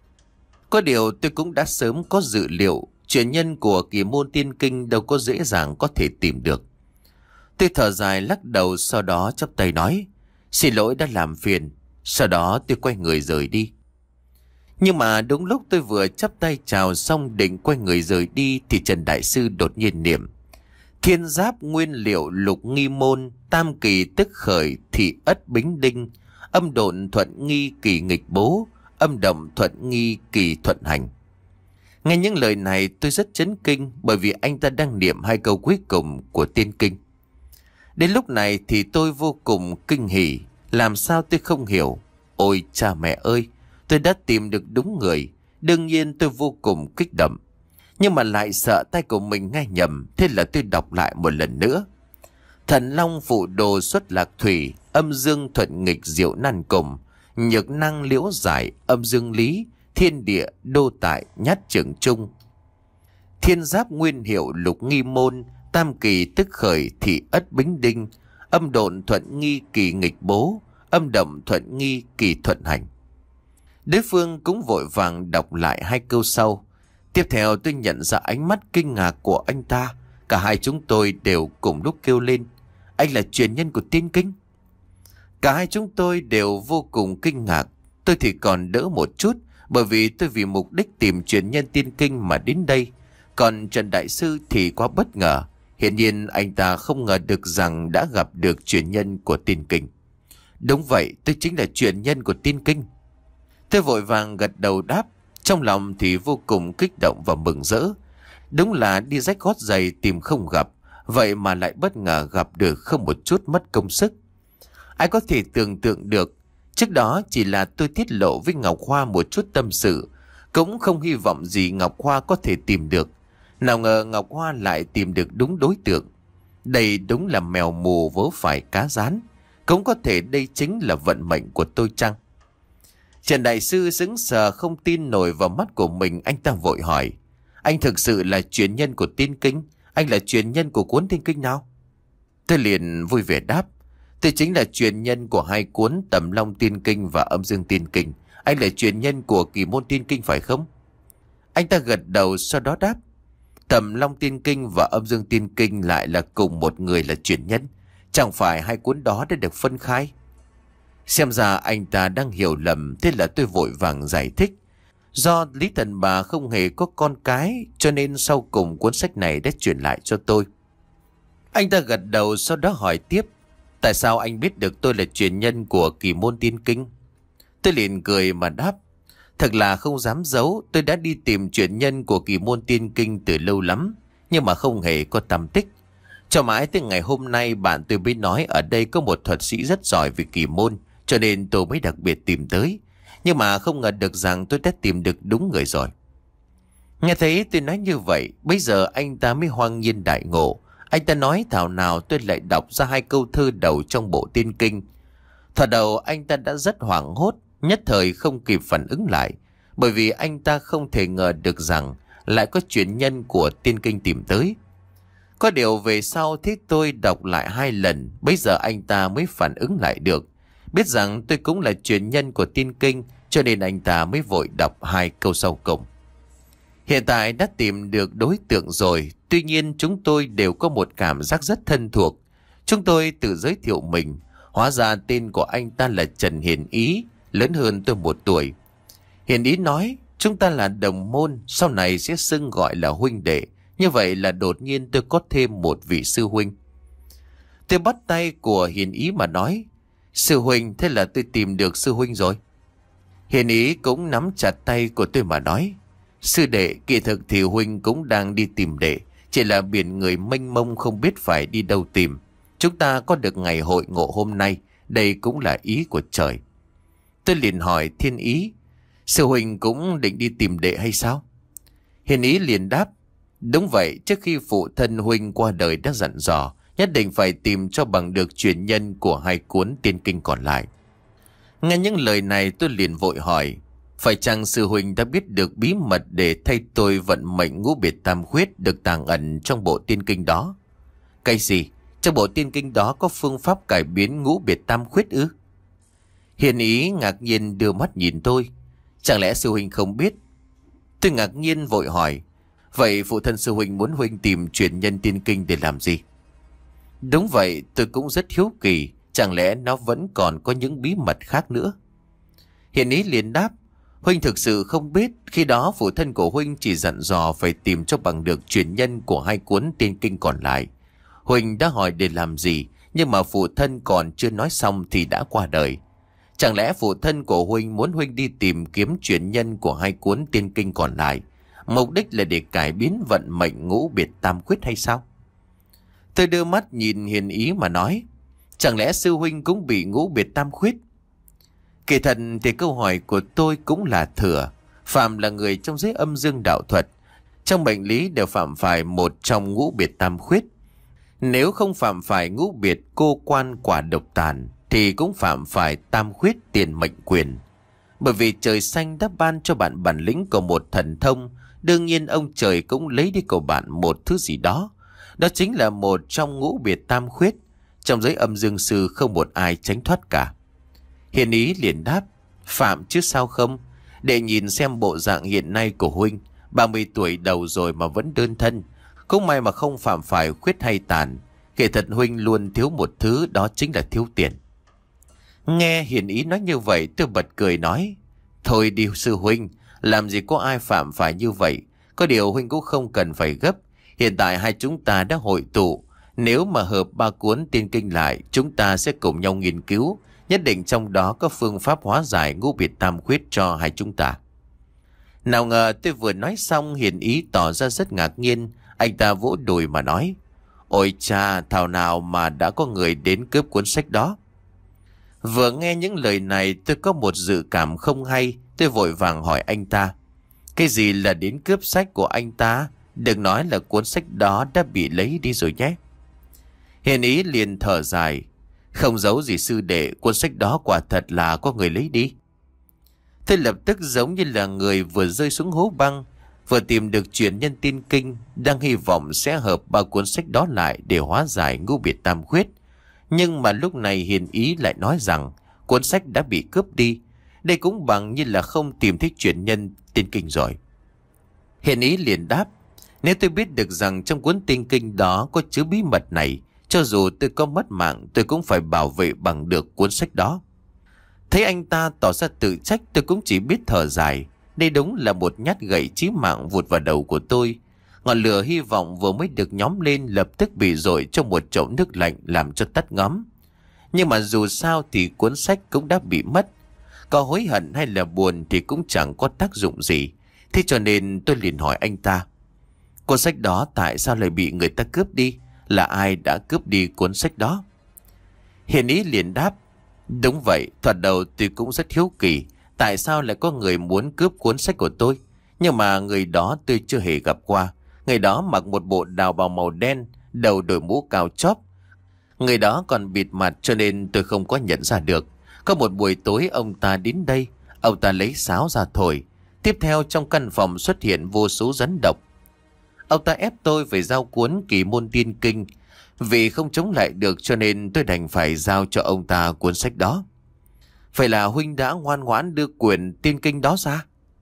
Speaker 1: Có điều tôi cũng đã sớm có dự liệu, truyền nhân của Kỳ Môn Tiên Kinh đâu có dễ dàng có thể tìm được. Tôi thở dài lắc đầu, sau đó chắp tay nói: Xin lỗi đã làm phiền. Sau đó tôi quay người rời đi. Nhưng mà đúng lúc tôi vừa chắp tay chào xong định quay người rời đi thì Trần Đại Sư đột nhiên niệm: Thiên giáp nguyên liệu lục nghi môn, tam kỳ tức khởi thị ất bính đinh, âm độn thuận nghi kỳ nghịch bố, âm động thuận nghi kỳ thuận hành. Nghe những lời này tôi rất chấn kinh, bởi vì anh ta đang niệm hai câu cuối cùng của Tiên Kinh. Đến lúc này thì tôi vô cùng kinh hỉ. Làm sao tôi không hiểu? Ôi cha mẹ ơi, tôi đã tìm được đúng người. Đương nhiên tôi vô cùng kích động, nhưng mà lại sợ tay của mình nghe nhầm. Thế là tôi đọc lại một lần nữa. Thần long phụ đồ xuất lạc thủy, âm dương thuận nghịch diệu nan cùng. Nhược năng liễu giải âm dương lý, thiên địa đô tại nhát trường trung. Thiên giáp nguyên hiệu lục nghi môn, tam kỳ tức khởi thị ất bính đinh, âm độn thuận nghi kỳ nghịch bố, âm động thuận nghi kỳ thuận hành. Đối phương cũng vội vàng đọc lại hai câu sau. Tiếp theo tôi nhận ra ánh mắt kinh ngạc của anh ta. Cả hai chúng tôi đều cùng lúc kêu lên: Anh là truyền nhân của Tiên Kinh. Cả hai chúng tôi đều vô cùng kinh ngạc. Tôi thì còn đỡ một chút, bởi vì tôi vì mục đích tìm truyền nhân Tiên Kinh mà đến đây. Còn Trần Đại Sư thì quá bất ngờ. Hiển nhiên anh ta không ngờ được rằng đã gặp được truyền nhân của Tiên Kinh. Đúng vậy, tôi chính là truyền nhân của Tiên Kinh. Tôi vội vàng gật đầu đáp, trong lòng thì vô cùng kích động và mừng rỡ. Đúng là đi rách gót giày tìm không gặp, vậy mà lại bất ngờ gặp được không một chút mất công sức. Ai có thể tưởng tượng được, trước đó chỉ là tôi tiết lộ với Ngọc Hoa một chút tâm sự, cũng không hy vọng gì Ngọc Hoa có thể tìm được. Nào ngờ Ngọc Hoa lại tìm được đúng đối tượng. Đây đúng là mèo mù vớ phải cá rán. Cũng có thể đây chính là vận mệnh của tôi chăng? Trần Đại Sư sững sờ không tin nổi vào mắt của mình. Anh ta vội hỏi: Anh thực sự là truyền nhân của Tiên Kinh? Anh là truyền nhân của cuốn tiên kinh nào? Tôi liền vui vẻ đáp. Tôi chính là truyền nhân của hai cuốn Tầm Long Tiên Kinh và Âm Dương Tiên Kinh. Anh là truyền nhân của Kỳ Môn Tiên Kinh phải không? Anh ta gật đầu sau đó đáp. Tầm Long Tiên Kinh và Âm Dương Tiên Kinh lại là cùng một người là truyền nhân. Chẳng phải hai cuốn đó đã được phân khai? Xem ra anh ta đang hiểu lầm, thế là tôi vội vàng giải thích. Do Lý Thần Bà không hề có con cái, cho nên sau cùng cuốn sách này đã chuyển lại cho tôi. Anh ta gật đầu sau đó hỏi tiếp. Tại sao anh biết được tôi là truyền nhân của Kỳ Môn Tiên Kinh? Tôi liền cười mà đáp. Thật là không dám giấu, tôi đã đi tìm truyền nhân của Kỳ Môn Tiên Kinh từ lâu lắm, nhưng mà không hề có tăm tích. Cho mãi tới ngày hôm nay bạn tôi mới nói ở đây có một thuật sĩ rất giỏi về kỳ môn, cho nên tôi mới đặc biệt tìm tới. Nhưng mà không ngờ được rằng tôi đã tìm được đúng người rồi. Nghe thấy tôi nói như vậy, bây giờ anh ta mới hoang nhiên đại ngộ. Anh ta nói thảo nào tôi lại đọc ra hai câu thơ đầu trong bộ tiên kinh. Thoạt đầu anh ta đã rất hoảng hốt, nhất thời không kịp phản ứng lại, bởi vì anh ta không thể ngờ được rằng lại có truyền nhân của tiên kinh tìm tới. Có điều về sau thế tôi đọc lại hai lần, bây giờ anh ta mới phản ứng lại được. Biết rằng tôi cũng là truyền nhân của tiên kinh, cho nên anh ta mới vội đọc hai câu sau cùng. Hiện tại đã tìm được đối tượng rồi, tuy nhiên chúng tôi đều có một cảm giác rất thân thuộc. Chúng tôi tự giới thiệu mình, hóa ra tên của anh ta là Trần Hiền Ý, lớn hơn tôi một tuổi. Hiền Ý nói, chúng ta là đồng môn, sau này sẽ xưng gọi là huynh đệ. Như vậy là đột nhiên tôi có thêm một vị sư huynh. Tôi bắt tay của Hiền Ý mà nói, sư huynh, thế là tôi tìm được sư huynh rồi. Hiền Ý cũng nắm chặt tay của tôi mà nói, sư đệ, kỳ thực thì huynh cũng đang đi tìm đệ, chỉ là biển người mênh mông không biết phải đi đâu tìm. Chúng ta có được ngày hội ngộ hôm nay, đây cũng là ý của trời. Tôi liền hỏi Thiên Ý, sư huynh cũng định đi tìm đệ hay sao? Hiền Ý liền đáp, đúng vậy, trước khi phụ thân huynh qua đời đã dặn dò, nhất định phải tìm cho bằng được truyền nhân của hai cuốn tiên kinh còn lại. Nghe những lời này tôi liền vội hỏi, phải chăng sư huynh đã biết được bí mật để thay tôi vận mệnh ngũ biệt tam khuyết được tàng ẩn trong bộ tiên kinh đó? Cái gì? Trong bộ tiên kinh đó có phương pháp cải biến ngũ biệt tam khuyết ư? Hiền Ý ngạc nhiên đưa mắt nhìn tôi, chẳng lẽ sư huynh không biết? Tôi ngạc nhiên vội hỏi, vậy phụ thân sư huynh muốn huynh tìm truyền nhân tiên kinh để làm gì? Đúng vậy, tôi cũng rất hiếu kỳ, chẳng lẽ nó vẫn còn có những bí mật khác nữa? Hiền Ý liền đáp, huynh thực sự không biết, khi đó phụ thân của huynh chỉ dặn dò phải tìm cho bằng được truyền nhân của hai cuốn tiên kinh còn lại. Huynh đã hỏi để làm gì, nhưng mà phụ thân còn chưa nói xong thì đã qua đời. Chẳng lẽ phụ thân của huynh muốn huynh đi tìm kiếm truyền nhân của hai cuốn tiên kinh còn lại, mục đích là để cải biến vận mệnh ngũ biệt tam khuyết hay sao? Tôi đưa mắt nhìn Hiền Ý mà nói, chẳng lẽ sư huynh cũng bị ngũ biệt tam khuyết? Kỳ thật thì câu hỏi của tôi cũng là thừa. Phạm là người trong giới âm dương đạo thuật, trong mệnh lý đều phạm phải một trong ngũ biệt tam khuyết. Nếu không phạm phải ngũ biệt cô quan quả độc tàn, thì cũng phạm phải tam khuyết tiền mệnh quyền. Bởi vì trời xanh đã ban cho bạn bản lĩnh của một thần thông, đương nhiên ông trời cũng lấy đi của bạn một thứ gì đó. Đó chính là một trong ngũ biệt tam khuyết. Trong giới âm dương sư không một ai tránh thoát cả. Hiền Ý liền đáp, phạm chứ sao không? Để nhìn xem bộ dạng hiện nay của huynh, ba mươi tuổi đầu rồi mà vẫn đơn thân. Cũng may mà không phạm phải khuyết hay tàn. Kể thật huynh luôn thiếu một thứ, đó chính là thiếu tiền. Nghe Hiền Ý nói như vậy, tôi bật cười nói, thôi đi sư huynh, làm gì có ai phạm phải như vậy. Có điều huynh cũng không cần phải gấp. Hiện tại hai chúng ta đã hội tụ, nếu mà hợp ba cuốn tiên kinh lại, chúng ta sẽ cùng nhau nghiên cứu, nhất định trong đó có phương pháp hóa giải ngũ biệt tam khuyết cho hai chúng ta. Nào ngờ tôi vừa nói xong, Hiền Ý tỏ ra rất ngạc nhiên. Anh ta vỗ đùi mà nói, ôi cha, thảo nào mà đã có người đến cướp cuốn sách đó. Vừa nghe những lời này, tôi có một dự cảm không hay. Tôi vội vàng hỏi anh ta, cái gì là đến cướp sách của anh ta? Đừng nói là cuốn sách đó đã bị lấy đi rồi nhé. Hiền Ý liền thở dài, không giấu gì sư đệ, cuốn sách đó quả thật là có người lấy đi. Tôi lập tức giống như là người vừa rơi xuống hố băng. Vừa tìm được truyền nhân tiên kinh, đang hy vọng sẽ hợp ba cuốn sách đó lại để hóa giải ngũ biệt tam khuyết. Nhưng mà lúc này Hiền Ý lại nói rằng cuốn sách đã bị cướp đi. Đây cũng bằng như là không tìm thấy truyền nhân tiên kinh rồi. Hiền Ý liền đáp: nếu tôi biết được rằng trong cuốn tiên kinh đó có chứa bí mật này, cho dù tôi có mất mạng, tôi cũng phải bảo vệ bằng được cuốn sách đó. Thấy anh ta tỏ ra tự trách, tôi cũng chỉ biết thở dài. Đây đúng là một nhát gậy chí mạng vụt vào đầu của tôi. Ngọn lửa hy vọng vừa mới được nhóm lên lập tức bị dội trong một chậu nước lạnh làm cho tắt ngóm. Nhưng mà dù sao thì cuốn sách cũng đã bị mất. Có hối hận hay là buồn thì cũng chẳng có tác dụng gì. Thế cho nên tôi liền hỏi anh ta: cuốn sách đó tại sao lại bị người ta cướp đi? Là ai đã cướp đi cuốn sách đó? Hiền Ý liền đáp: đúng vậy, thoạt đầu tôi cũng rất hiếu kỳ tại sao lại có người muốn cướp cuốn sách của tôi. Nhưng mà người đó tôi chưa hề gặp qua. Người đó mặc một bộ đào bào màu đen, đầu đội mũ cao chóp. Người đó còn bịt mặt cho nên tôi không có nhận ra được. Có một buổi tối ông ta đến đây, ông ta lấy sáo ra thổi. Tiếp theo trong căn phòng xuất hiện vô số rắn độc. Ông ta ép tôi phải giao cuốn Kỳ Môn Tiên Kinh. Vì không chống lại được cho nên tôi đành phải giao cho ông ta cuốn sách đó. Phải là huynh đã ngoan ngoãn đưa quyển tiên kinh đó ra?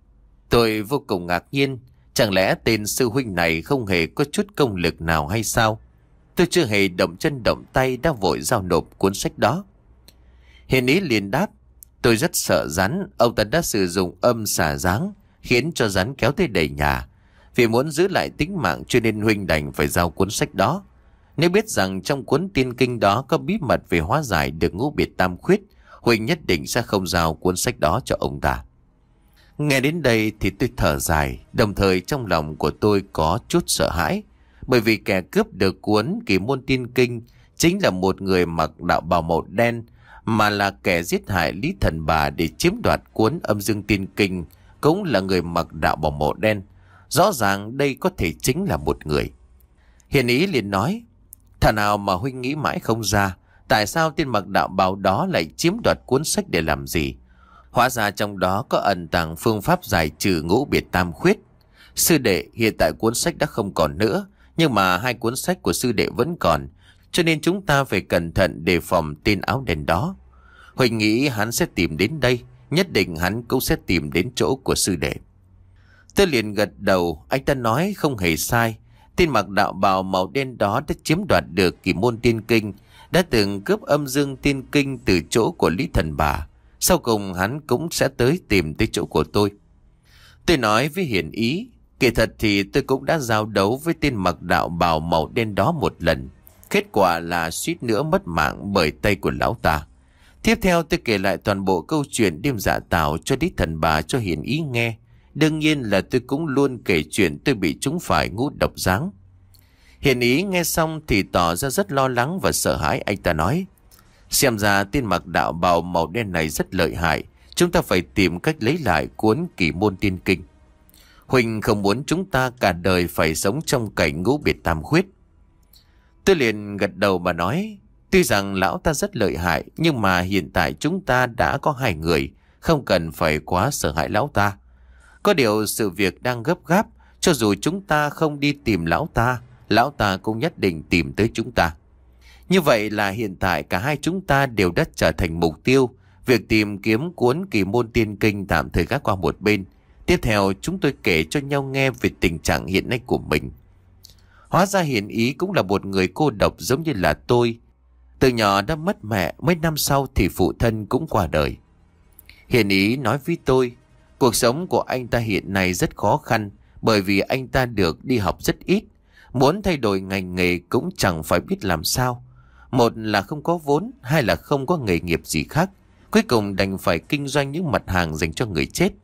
Speaker 1: Tôi vô cùng ngạc nhiên. Chẳng lẽ tên sư huynh này không hề có chút công lực nào hay sao? Tôi chưa hề động chân động tay đã vội giao nộp cuốn sách đó. Hiền Ý liền đáp: tôi rất sợ rắn. Ông ta đã sử dụng âm xà giáng khiến cho rắn kéo tới đầy nhà. Vì muốn giữ lại tính mạng cho nên huynh đành phải giao cuốn sách đó. Nếu biết rằng trong cuốn tiên kinh đó có bí mật về hóa giải được ngũ biệt tam khuyết, huynh nhất định sẽ không giao cuốn sách đó cho ông ta. Nghe đến đây thì tôi thở dài, đồng thời trong lòng của tôi có chút sợ hãi. Bởi vì kẻ cướp được cuốn Kỳ Môn Tiên Kinh chính là một người mặc đạo bào màu đen, mà là kẻ giết hại Lý Thần Bà để chiếm đoạt cuốn Âm Dương Tiên Kinh cũng là người mặc đạo bào màu đen. Rõ ràng đây có thể chính là một người. Hiền Ý liền nói: thà nào mà huynh nghĩ mãi không ra, tại sao tên mặc đạo bào đó lại chiếm đoạt cuốn sách để làm gì? Hóa ra trong đó có ẩn tàng phương pháp giải trừ ngũ biệt tam khuyết. Sư đệ, hiện tại cuốn sách đã không còn nữa, nhưng mà hai cuốn sách của sư đệ vẫn còn, cho nên chúng ta phải cẩn thận đề phòng tên áo đen đó. Huynh nghĩ hắn sẽ tìm đến đây, nhất định hắn cũng sẽ tìm đến chỗ của sư đệ. Tôi liền gật đầu, anh ta nói không hề sai. Tên mặc đạo bào màu đen đó đã chiếm đoạt được Kỳ Môn Tiên Kinh, đã từng cướp Âm Dương Tiên Kinh từ chỗ của Lý Thần Bà. Sau cùng hắn cũng sẽ tới tìm tới chỗ của tôi. Tôi nói với Hiền Ý, kỳ thật thì tôi cũng đã giao đấu với tên mặc đạo bào màu đen đó một lần. Kết quả là suýt nữa mất mạng bởi tay của lão ta. Tiếp theo tôi kể lại toàn bộ câu chuyện đêm dạ tảo cho Lý Thần Bà cho Hiền Ý nghe. Đương nhiên là tôi cũng luôn kể chuyện tôi bị trúng phải ngũ độc giáng. Hiền Ý nghe xong thì tỏ ra rất lo lắng và sợ hãi. Anh ta nói: xem ra tên mặc đạo bào màu đen này rất lợi hại. Chúng ta phải tìm cách lấy lại cuốn Kỳ Môn Tiên Kinh. Huynh không muốn chúng ta cả đời phải sống trong cảnh ngũ biệt tam khuyết. Tôi liền gật đầu mà nói: tuy rằng lão ta rất lợi hại, nhưng mà hiện tại chúng ta đã có hai người, không cần phải quá sợ hãi lão ta. Có điều sự việc đang gấp gáp, cho dù chúng ta không đi tìm lão ta, lão ta cũng nhất định tìm tới chúng ta. Như vậy là hiện tại cả hai chúng ta đều đã trở thành mục tiêu. Việc tìm kiếm cuốn Kỳ Môn Tiên Kinh tạm thời gác qua một bên. Tiếp theo chúng tôi kể cho nhau nghe về tình trạng hiện nay của mình. Hóa ra Hiền Ý cũng là một người cô độc giống như là tôi. Từ nhỏ đã mất mẹ, mấy năm sau thì phụ thân cũng qua đời. Hiền Ý nói với tôi, cuộc sống của anh ta hiện nay rất khó khăn, bởi vì anh ta được đi học rất ít. Muốn thay đổi ngành nghề cũng chẳng phải biết làm sao. Một là không có vốn, hai là không có nghề nghiệp gì khác. Cuối cùng đành phải kinh doanh những mặt hàng dành cho người chết.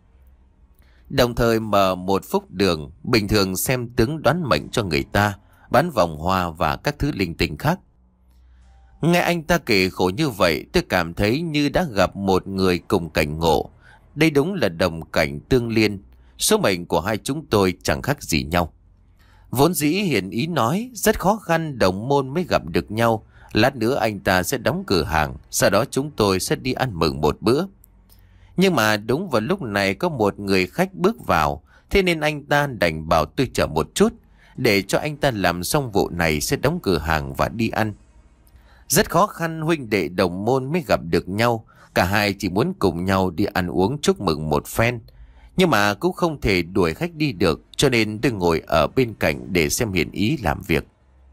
Speaker 1: Đồng thời mở một phúc đường, bình thường xem tướng đoán mệnh cho người ta, bán vòng hoa và các thứ linh tinh khác. Nghe anh ta kể khổ như vậy, tôi cảm thấy như đã gặp một người cùng cảnh ngộ. Đây đúng là đồng cảnh tương liên. Số mệnh của hai chúng tôi chẳng khác gì nhau. Vốn dĩ Hiền Ý nói rất khó khăn đồng môn mới gặp được nhau. Lát nữa anh ta sẽ đóng cửa hàng, sau đó chúng tôi sẽ đi ăn mừng một bữa. Nhưng mà đúng vào lúc này có một người khách bước vào. Thế nên anh ta đành bảo tôi chờ một chút, để cho anh ta làm xong vụ này sẽ đóng cửa hàng và đi ăn. Rất khó khăn huynh đệ đồng môn mới gặp được nhau. Cả hai chỉ muốn cùng nhau đi ăn uống chúc mừng một phen. Nhưng mà cũng không thể đuổi khách đi được, cho nên tôi ngồi ở bên cạnh để xem Hiền Ý làm việc.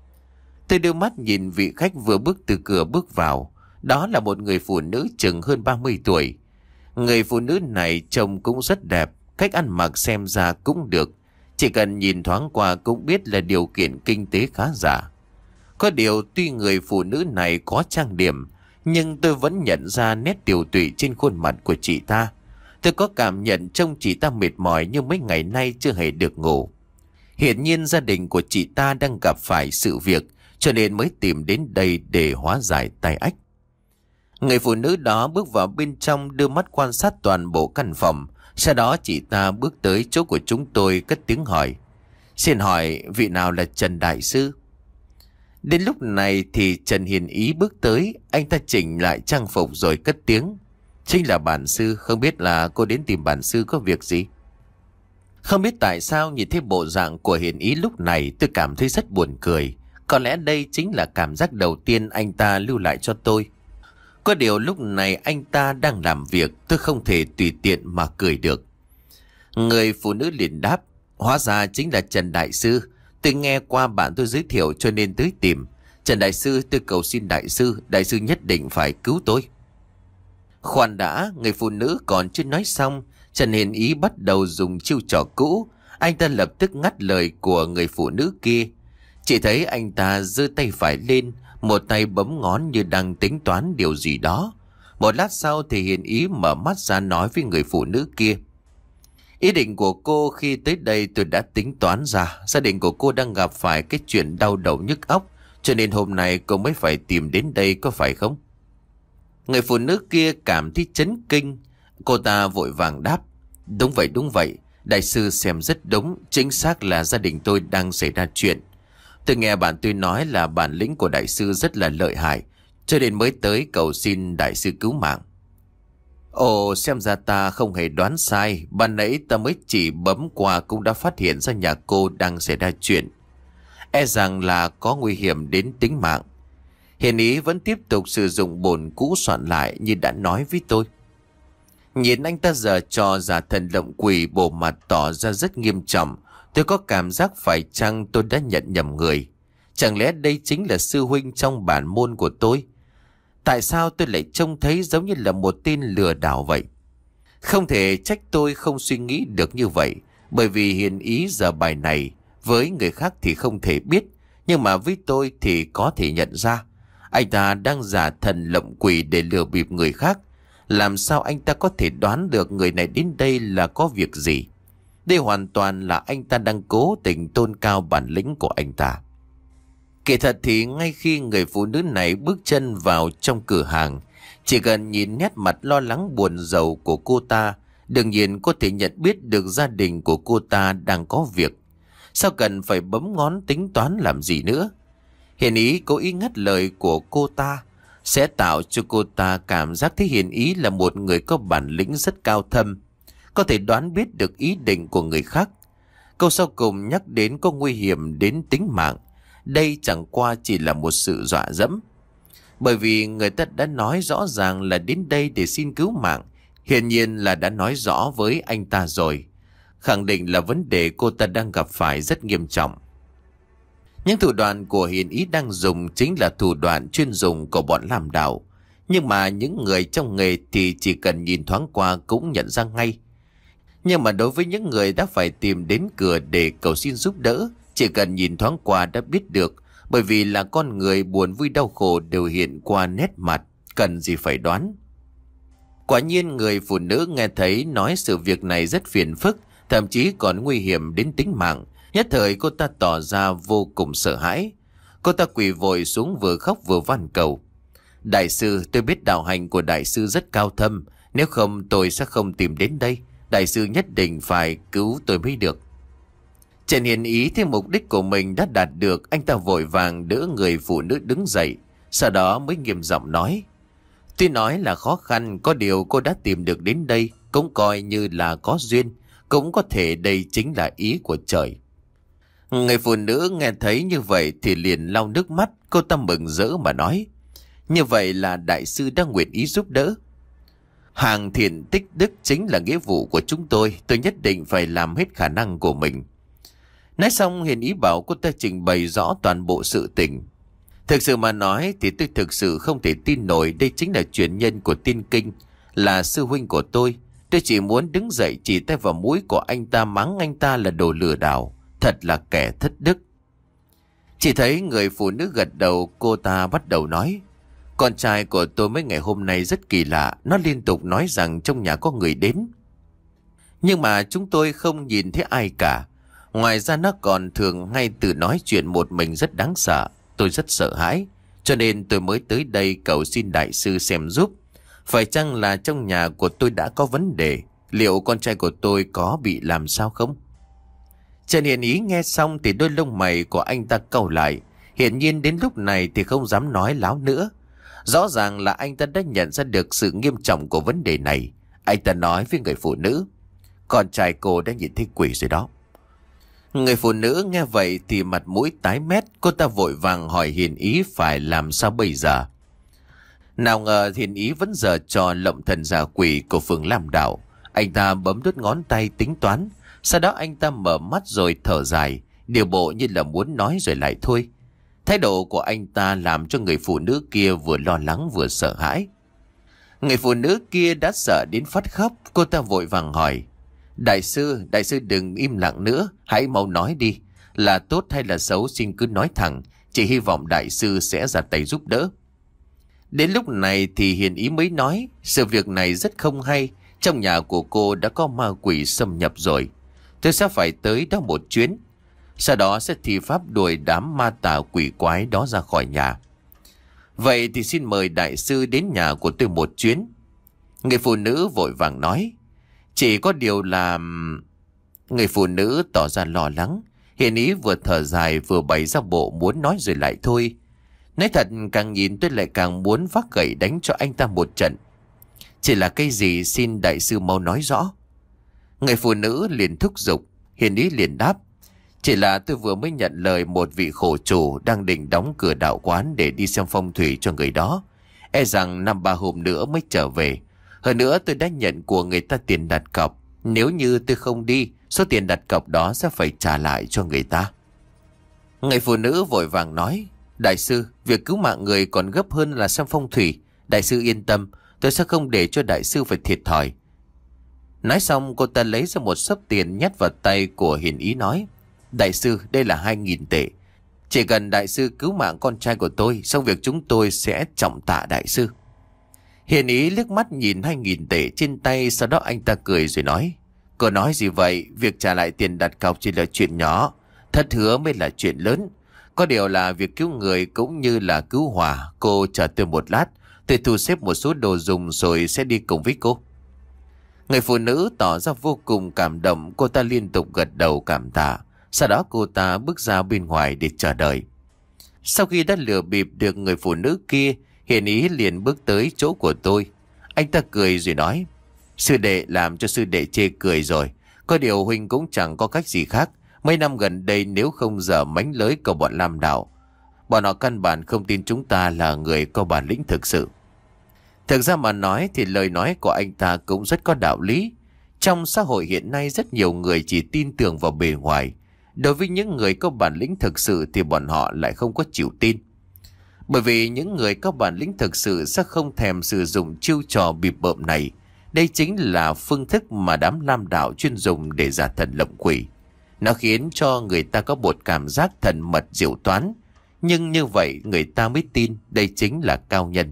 Speaker 1: Tôi đưa mắt nhìn vị khách vừa bước từ cửa bước vào. Đó là một người phụ nữ chừng hơn ba mươi tuổi. Người phụ nữ này trông cũng rất đẹp, cách ăn mặc xem ra cũng được. Chỉ cần nhìn thoáng qua cũng biết là điều kiện kinh tế khá giả. Có điều tuy người phụ nữ này có trang điểm, nhưng tôi vẫn nhận ra nét tiều tụy trên khuôn mặt của chị ta. Tôi có cảm nhận trông chị ta mệt mỏi như mấy ngày nay chưa hề được ngủ. Hiển nhiên gia đình của chị ta đang gặp phải sự việc, cho nên mới tìm đến đây để hóa giải tai ách. Người phụ nữ đó bước vào bên trong, đưa mắt quan sát toàn bộ căn phòng. Sau đó chị ta bước tới chỗ của chúng tôi cất tiếng hỏi: "Xin hỏi vị nào là Trần Đại Sư?" Đến lúc này thì Trần Hiền Ý bước tới. Anh ta chỉnh lại trang phục rồi cất tiếng: "Chính là bản sư, không biết là cô đến tìm bản sư có việc gì?" Không biết tại sao nhìn thấy bộ dạng của Hiền Ý lúc này tôi cảm thấy rất buồn cười. Có lẽ đây chính là cảm giác đầu tiên anh ta lưu lại cho tôi. Có điều lúc này anh ta đang làm việc, tôi không thể tùy tiện mà cười được. Người phụ nữ liền đáp: "Hóa ra chính là Trần Đại Sư. Tôi nghe qua bạn tôi giới thiệu cho nên tới tìm. Trần Đại Sư, tôi cầu xin Đại Sư, Đại Sư nhất định phải cứu tôi." Khoan đã, người phụ nữ còn chưa nói xong, Trần Hiền Ý bắt đầu dùng chiêu trò cũ. Anh ta lập tức ngắt lời của người phụ nữ kia. Chỉ thấy anh ta giơ tay phải lên, một tay bấm ngón như đang tính toán điều gì đó. Một lát sau thì Hiền Ý mở mắt ra nói với người phụ nữ kia: "Ý định của cô khi tới đây tôi đã tính toán ra. Gia đình của cô đang gặp phải cái chuyện đau đầu nhức óc, cho nên hôm nay cô mới phải tìm đến đây, có phải không?" Người phụ nữ kia cảm thấy chấn kinh. Cô ta vội vàng đáp: "Đúng vậy, đúng vậy. Đại sư xem rất đúng. Chính xác là gia đình tôi đang xảy ra chuyện. Tôi nghe bạn tôi nói là bản lĩnh của Đại sư rất là lợi hại, cho nên mới tới cầu xin Đại sư cứu mạng." Ồ, xem ra ta không hề đoán sai. Ban nãy ta mới chỉ bấm qua cũng đã phát hiện ra nhà cô đang xảy ra chuyện. E rằng là có nguy hiểm đến tính mạng. Hiền Ý vẫn tiếp tục sử dụng bồn cũ soạn lại như đã nói với tôi. Nhìn anh ta giở trò giả thần lộng quỷ, bộ mặt tỏ ra rất nghiêm trọng. Tôi có cảm giác phải chăng tôi đã nhận nhầm người. Chẳng lẽ đây chính là sư huynh trong bản môn của tôi? Tại sao tôi lại trông thấy giống như là một tên lừa đảo vậy? Không thể trách tôi không suy nghĩ được như vậy, bởi vì Hiền Ý giờ bài này với người khác thì không thể biết, nhưng mà với tôi thì có thể nhận ra. Anh ta đang giả thần lộng quỷ để lừa bịp người khác. Làm sao anh ta có thể đoán được người này đến đây là có việc gì? Đây hoàn toàn là anh ta đang cố tình tôn cao bản lĩnh của anh ta. Kể thật thì ngay khi người phụ nữ này bước chân vào trong cửa hàng, chỉ cần nhìn nét mặt lo lắng buồn rầu của cô ta, đương nhiên có thể nhận biết được gia đình của cô ta đang có việc. Sao cần phải bấm ngón tính toán làm gì nữa? Hiền Ý cố ý ngắt lời của cô ta, sẽ tạo cho cô ta cảm giác thấy Hiền Ý là một người có bản lĩnh rất cao thâm, có thể đoán biết được ý định của người khác. Câu sau cùng nhắc đến có nguy hiểm đến tính mạng. Đây chẳng qua chỉ là một sự dọa dẫm. Bởi vì người ta đã nói rõ ràng là đến đây để xin cứu mạng. Hiển nhiên là đã nói rõ với anh ta rồi, khẳng định là vấn đề cô ta đang gặp phải rất nghiêm trọng. Những thủ đoạn của Hiền Ý đang dùng chính là thủ đoạn chuyên dùng của bọn làm đạo. Nhưng mà những người trong nghề thì chỉ cần nhìn thoáng qua cũng nhận ra ngay. Nhưng mà đối với những người đã phải tìm đến cửa để cầu xin giúp đỡ, chỉ cần nhìn thoáng qua đã biết được, bởi vì là con người buồn vui đau khổ đều hiện qua nét mặt, cần gì phải đoán. Quả nhiên người phụ nữ nghe thấy nói sự việc này rất phiền phức, thậm chí còn nguy hiểm đến tính mạng. Nhất thời cô ta tỏ ra vô cùng sợ hãi. Cô ta quỳ vội xuống vừa khóc vừa van cầu: "Đại sư, tôi biết đạo hành của đại sư rất cao thâm, nếu không tôi sẽ không tìm đến đây. Đại sư nhất định phải cứu tôi mới được." Trần Hiền Ý thấy mục đích của mình đã đạt được, anh ta vội vàng đỡ người phụ nữ đứng dậy, sau đó mới nghiêm giọng nói: "Tuy nói là khó khăn, có điều cô đã tìm được đến đây cũng coi như là có duyên. Cũng có thể đây chính là ý của trời. Người phụ nữ nghe thấy như vậy thì liền lau nước mắt. Cô ta mừng rỡ mà nói: như vậy là đại sư đã nguyện ý giúp đỡ. Hàng thiện tích đức chính là nghĩa vụ của chúng tôi. Tôi nhất định phải làm hết khả năng của mình. Nói xong Hiền ý bảo cô ta trình bày rõ toàn bộ sự tình. Thực sự mà nói thì tôi thực sự không thể tin nổi đây chính là truyền nhân của tiên kinh, là sư huynh của tôi. Tôi chỉ muốn đứng dậy chỉ tay vào mũi của anh ta, mắng anh ta là đồ lừa đảo, thật là kẻ thất đức. Chỉ thấy người phụ nữ gật đầu, cô ta bắt đầu nói: con trai của tôi mấy ngày hôm nay rất kỳ lạ. Nó liên tục nói rằng trong nhà có người đến, nhưng mà chúng tôi không nhìn thấy ai cả. Ngoài ra nó còn thường hay tự nói chuyện một mình rất đáng sợ. Tôi rất sợ hãi, cho nên tôi mới tới đây cầu xin đại sư xem giúp. Phải chăng là trong nhà của tôi đã có vấn đề? Liệu con trai của tôi có bị làm sao không? Trần Hiền Ý nghe xong thì đôi lông mày của anh ta cau lại. Hiển nhiên đến lúc này thì không dám nói láo nữa. Rõ ràng là anh ta đã nhận ra được sự nghiêm trọng của vấn đề này. Anh ta nói với người phụ nữ: con trai cô đã nhìn thấy quỷ rồi đó. Người phụ nữ nghe vậy thì mặt mũi tái mét. Cô ta vội vàng hỏi Hiền Ý phải làm sao bây giờ. Nào ngờ Hiền Ý vẫn giờ trò lộng thần giả quỷ của phường Lam Đạo. Anh ta bấm đốt ngón tay tính toán. Sau đó anh ta mở mắt rồi thở dài, điều bộ như là muốn nói rồi lại thôi. Thái độ của anh ta làm cho người phụ nữ kia vừa lo lắng vừa sợ hãi. Người phụ nữ kia đã sợ đến phát khóc. Cô ta vội vàng hỏi: đại sư, đại sư đừng im lặng nữa, hãy mau nói đi. Là tốt hay là xấu xin cứ nói thẳng. Chỉ hy vọng đại sư sẽ ra tay giúp đỡ. Đến lúc này thì Hiền Ý mới nói: sự việc này rất không hay. Trong nhà của cô đã có ma quỷ xâm nhập rồi. Tôi sẽ phải tới đó một chuyến. Sau đó sẽ thi pháp đuổi đám ma tà quỷ quái đó ra khỏi nhà. Vậy thì xin mời đại sư đến nhà của tôi một chuyến. Người phụ nữ vội vàng nói: chỉ có điều là... Người phụ nữ tỏ ra lo lắng. Hiền Ý vừa thở dài vừa bày ra bộ muốn nói rồi lại thôi. Nói thật càng nhìn tôi lại càng muốn vác gậy đánh cho anh ta một trận. Chỉ là cái gì xin đại sư mau nói rõ. Người phụ nữ liền thúc giục. Hiền Ý liền đáp: chỉ là tôi vừa mới nhận lời một vị khổ chủ đang định đóng cửa đạo quán để đi xem phong thủy cho người đó. E rằng năm ba hôm nữa mới trở về. Hơn nữa tôi đã nhận của người ta tiền đặt cọc. Nếu như tôi không đi, số tiền đặt cọc đó sẽ phải trả lại cho người ta. Người phụ nữ vội vàng nói: đại sư, việc cứu mạng người còn gấp hơn là xem phong thủy. Đại sư yên tâm, tôi sẽ không để cho đại sư phải thiệt thòi. Nói xong cô ta lấy ra một xấp tiền nhét vào tay của Hiền Ý nói: đại sư, đây là hai nghìn tệ. Chỉ cần đại sư cứu mạng con trai của tôi, xong việc chúng tôi sẽ trọng tạ đại sư. Hiền Ý liếc mắt nhìn hai nghìn tệ trên tay. Sau đó anh ta cười rồi nói: cô nói gì vậy? Việc trả lại tiền đặt cọc chỉ là chuyện nhỏ, thất hứa mới là chuyện lớn. Có điều là việc cứu người cũng như là cứu hỏa. Cô chờ tôi một lát, tôi thu xếp một số đồ dùng rồi sẽ đi cùng với cô. Người phụ nữ tỏ ra vô cùng cảm động. Cô ta liên tục gật đầu cảm tạ. Sau đó cô ta bước ra bên ngoài để chờ đợi. Sau khi đã lừa bịp được người phụ nữ kia, Hiền Ý liền bước tới chỗ của tôi. Anh ta cười rồi nói: sư đệ làm cho sư đệ chê cười rồi. Có điều huynh cũng chẳng có cách gì khác. Mấy năm gần đây nếu không dở mánh lới của bọn Lam Đạo, bọn họ căn bản không tin chúng ta là người có bản lĩnh thực sự. Thực ra mà nói thì lời nói của anh ta cũng rất có đạo lý. Trong xã hội hiện nay rất nhiều người chỉ tin tưởng vào bề ngoài. Đối với những người có bản lĩnh thực sự thì bọn họ lại không có chịu tin. Bởi vì những người có bản lĩnh thực sự sẽ không thèm sử dụng chiêu trò bịp bợm này. Đây chính là phương thức mà đám Lam Đạo chuyên dùng để giả thần lộng quỷ. Nó khiến cho người ta có một cảm giác thần mật diệu toán. Nhưng như vậy người ta mới tin đây chính là cao nhân.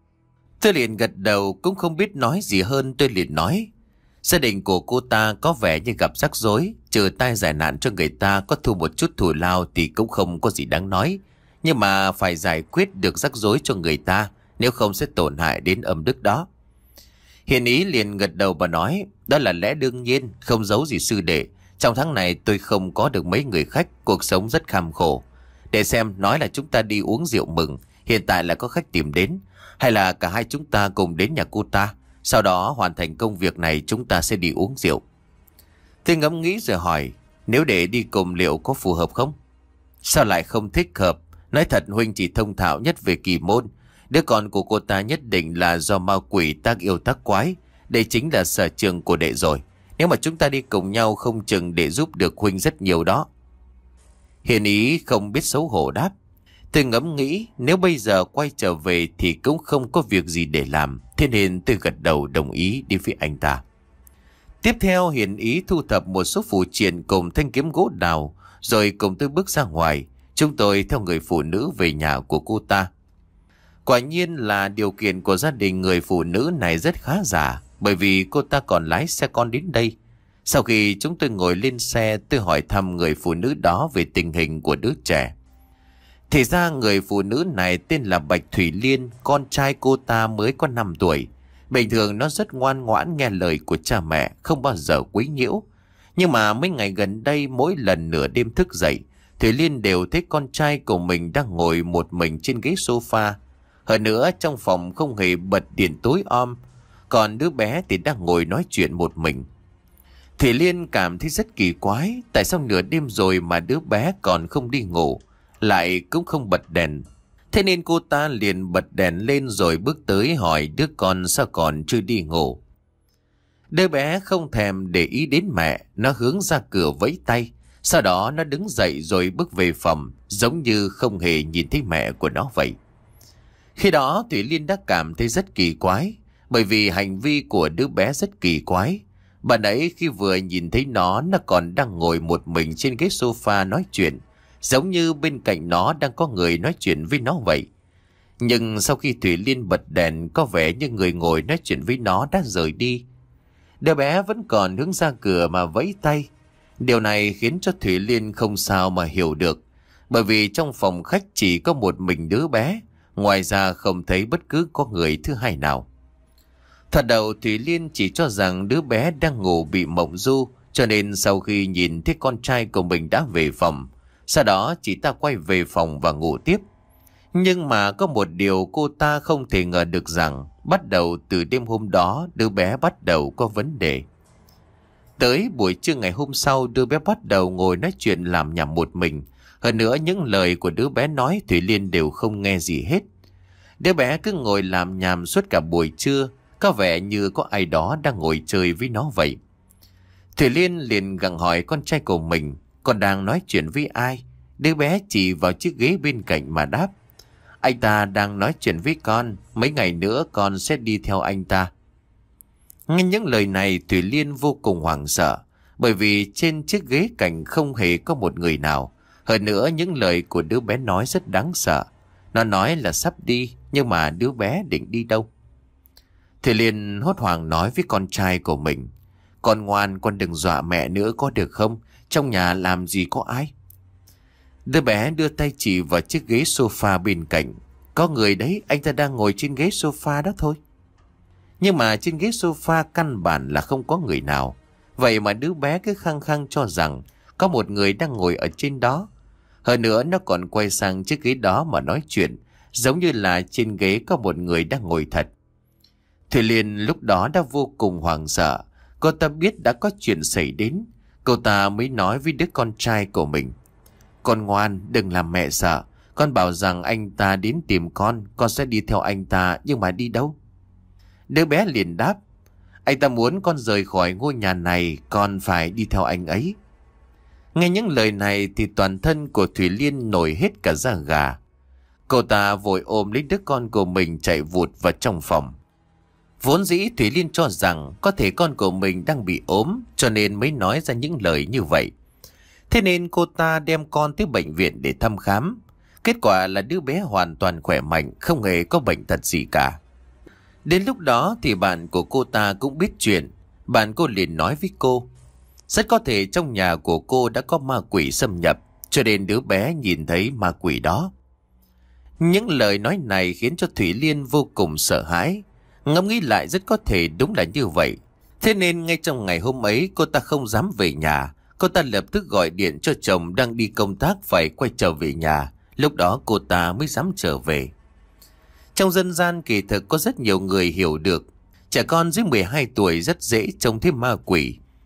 Speaker 1: Tôi liền gật đầu, cũng không biết nói gì hơn. Tôi liền nói: gia đình của cô ta có vẻ như gặp rắc rối. Trừ tai giải nạn cho người ta, có thu một chút thù lao thì cũng không có gì đáng nói. Nhưng mà phải giải quyết được rắc rối cho người ta, nếu không sẽ tổn hại đến âm đức đó. Hiền Ý liền gật đầu và nói: đó là lẽ đương nhiên, không giấu gì sư đệ. Trong tháng này tôi không có được mấy người khách, cuộc sống rất kham khổ. Để xem, nói là chúng ta đi uống rượu mừng, hiện tại là có khách tìm đến. Hay là cả hai chúng ta cùng đến nhà cô ta, sau đó hoàn thành công việc này chúng ta sẽ đi uống rượu. Tôi ngẫm nghĩ rồi hỏi, nếu để đi cùng liệu có phù hợp không? Sao lại không thích hợp? Nói thật huynh chỉ thông thạo nhất về kỳ môn. Đứa con của cô ta nhất định là do ma quỷ tác yêu tác quái. Đây chính là sở trường của đệ rồi. Nếu mà chúng ta đi cùng nhau không chừng để giúp được huynh rất nhiều đó. Hiền Ý không biết xấu hổ đáp. Tôi ngẫm nghĩ nếu bây giờ quay trở về thì cũng không có việc gì để làm. Thế nên tôi gật đầu đồng ý đi với anh ta. Tiếp theo Hiền Ý thu thập một số phụ triện cùng thanh kiếm gỗ đào. Rồi cùng tôi bước ra ngoài. Chúng tôi theo người phụ nữ về nhà của cô ta. Quả nhiên là điều kiện của gia đình người phụ nữ này rất khá giả. Bởi vì cô ta còn lái xe con đến đây. Sau khi chúng tôi ngồi lên xe, tôi hỏi thăm người phụ nữ đó về tình hình của đứa trẻ. Thì ra người phụ nữ này tên là Bạch Thủy Liên, con trai cô ta mới có năm tuổi. Bình thường nó rất ngoan ngoãn nghe lời của cha mẹ, không bao giờ quấy nhiễu. Nhưng mà mấy ngày gần đây mỗi lần nửa đêm thức dậy, Thủy Liên đều thấy con trai của mình đang ngồi một mình trên ghế sofa. Hơn nữa trong phòng không hề bật điện tối om, còn đứa bé thì đang ngồi nói chuyện một mình. Thủy Liên cảm thấy rất kỳ quái, tại sao nửa đêm rồi mà đứa bé còn không đi ngủ, lại cũng không bật đèn. Thế nên cô ta liền bật đèn lên rồi bước tới hỏi đứa con sao còn chưa đi ngủ. Đứa bé không thèm để ý đến mẹ, nó hướng ra cửa vẫy tay. Sau đó nó đứng dậy rồi bước về phòng, giống như không hề nhìn thấy mẹ của nó vậy. Khi đó Thủy Liên đã cảm thấy rất kỳ quái, bởi vì hành vi của đứa bé rất kỳ quái. Bà nãy khi vừa nhìn thấy nó, nó còn đang ngồi một mình trên ghế sofa nói chuyện, giống như bên cạnh nó đang có người nói chuyện với nó vậy. Nhưng sau khi Thủy Liên bật đèn, có vẻ như người ngồi nói chuyện với nó đã rời đi. Đứa bé vẫn còn hướng ra cửa mà vẫy tay. Điều này khiến cho Thủy Liên không sao mà hiểu được, bởi vì trong phòng khách chỉ có một mình đứa bé, ngoài ra không thấy bất cứ có người thứ hai nào. Thật đầu Thủy Liên chỉ cho rằng đứa bé đang ngủ bị mộng du, cho nên sau khi nhìn thấy con trai của mình đã về phòng, sau đó chị ta quay về phòng và ngủ tiếp. Nhưng mà có một điều cô ta không thể ngờ được rằng bắt đầu từ đêm hôm đó đứa bé bắt đầu có vấn đề. Tới buổi trưa ngày hôm sau, đứa bé bắt đầu ngồi nói chuyện làm nhảm một mình. Hơn nữa những lời của đứa bé nói Thủy Liên đều không nghe gì hết. Đứa bé cứ ngồi làm nhảm suốt cả buổi trưa, có vẻ như có ai đó đang ngồi chơi với nó vậy. Thủy Liên liền gặng hỏi con trai của mình, con đang nói chuyện với ai? Đứa bé chỉ vào chiếc ghế bên cạnh mà đáp, anh ta đang nói chuyện với con, mấy ngày nữa con sẽ đi theo anh ta. Nghe những lời này Thủy Liên vô cùng hoảng sợ, bởi vì trên chiếc ghế cạnh không hề có một người nào. Hơn nữa những lời của đứa bé nói rất đáng sợ. Nó nói là sắp đi, nhưng mà đứa bé định đi đâu? Thủy Liên hốt hoảng nói với con trai của mình, con ngoan, con đừng dọa mẹ nữa có được không? Trong nhà làm gì có ai? Đứa bé đưa tay chỉ vào chiếc ghế sofa bên cạnh. Có người đấy, anh ta đang ngồi trên ghế sofa đó thôi. Nhưng mà trên ghế sofa căn bản là không có người nào. Vậy mà đứa bé cứ khăng khăng cho rằng có một người đang ngồi ở trên đó. Hơn nữa nó còn quay sang chiếc ghế đó mà nói chuyện, giống như là trên ghế có một người đang ngồi thật. Thủy Liên lúc đó đã vô cùng hoảng sợ. Cô ta biết đã có chuyện xảy đến. Cô ta mới nói với đứa con trai của mình, con ngoan, đừng làm mẹ sợ. Con bảo rằng anh ta đến tìm con, con sẽ đi theo anh ta, nhưng mà đi đâu? Đứa bé liền đáp, anh ta muốn con rời khỏi ngôi nhà này, con phải đi theo anh ấy. Nghe những lời này thì toàn thân của Thủy Liên nổi hết cả da gà. Cô ta vội ôm lấy đứa con của mình chạy vụt vào trong phòng. Vốn dĩ Thủy Liên cho rằng có thể con của mình đang bị ốm, cho nên mới nói ra những lời như vậy. Thế nên cô ta đem con tới bệnh viện để thăm khám. Kết quả là đứa bé hoàn toàn khỏe mạnh, không hề có bệnh tật gì cả. Đến lúc đó thì bạn của cô ta cũng biết chuyện. Bạn cô liền nói với cô, rất có thể trong nhà của cô đã có ma quỷ xâm nhập, cho nên đứa bé nhìn thấy ma quỷ đó. Những lời nói này khiến cho Thủy Liên vô cùng sợ hãi. Ngẫm nghĩ lại rất có thể đúng là như vậy. Thế nên ngay trong ngày hôm ấy cô ta không dám về nhà. Cô ta lập tức gọi điện cho chồng đang đi công tác phải quay trở về nhà. Lúc đó cô ta mới dám trở về. Trong dân gian kỳ thực có rất nhiều người hiểu được trẻ con dưới mười hai tuổi rất dễ trông thấy ma quỷ.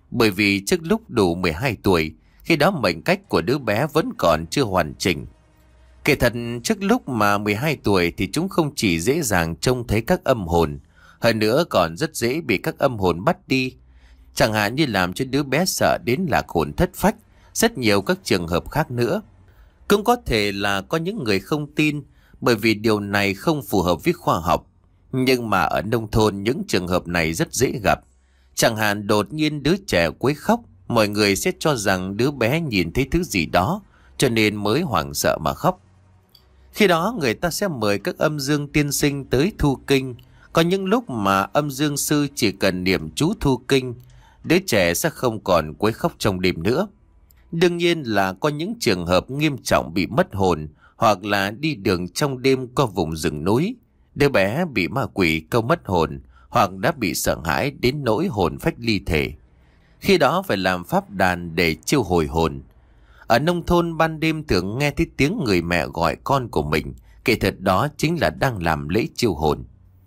Speaker 1: Bởi vì trước lúc đủ mười hai tuổi, khi đó mệnh cách của đứa bé vẫn còn chưa hoàn chỉnh. Kể thật, trước lúc mà mười hai tuổi thì chúng không chỉ dễ dàng trông thấy các âm hồn, hơn nữa còn rất dễ bị các âm hồn bắt đi. Chẳng hạn như làm cho đứa bé sợ đến lạc hồn thất phách, rất nhiều các trường hợp khác nữa. Cũng có thể là có những người không tin, bởi vì điều này không phù hợp với khoa học. Nhưng mà ở nông thôn những trường hợp này rất dễ gặp. Chẳng hạn đột nhiên đứa trẻ quấy khóc, mọi người sẽ cho rằng đứa bé nhìn thấy thứ gì đó, cho nên mới hoảng sợ mà khóc. Khi đó người ta sẽ mời các âm dương tiên sinh tới thu kinh. Có những lúc mà âm dương sư chỉ cần niệm chú thu kinh, đứa trẻ sẽ không còn quấy khóc trong đêm nữa. Đương nhiên là có những trường hợp nghiêm trọng bị mất hồn, hoặc là đi đường trong đêm qua vùng rừng núi, đứa bé bị ma quỷ câu mất hồn, hoặc đã bị sợ hãi đến nỗi hồn phách ly thể. Khi đó phải làm pháp đàn để chiêu hồi hồn. Ở nông thôn ban đêm thường nghe thấy tiếng người mẹ gọi con của mình, kể thật đó chính là đang làm lễ chiêu hồn.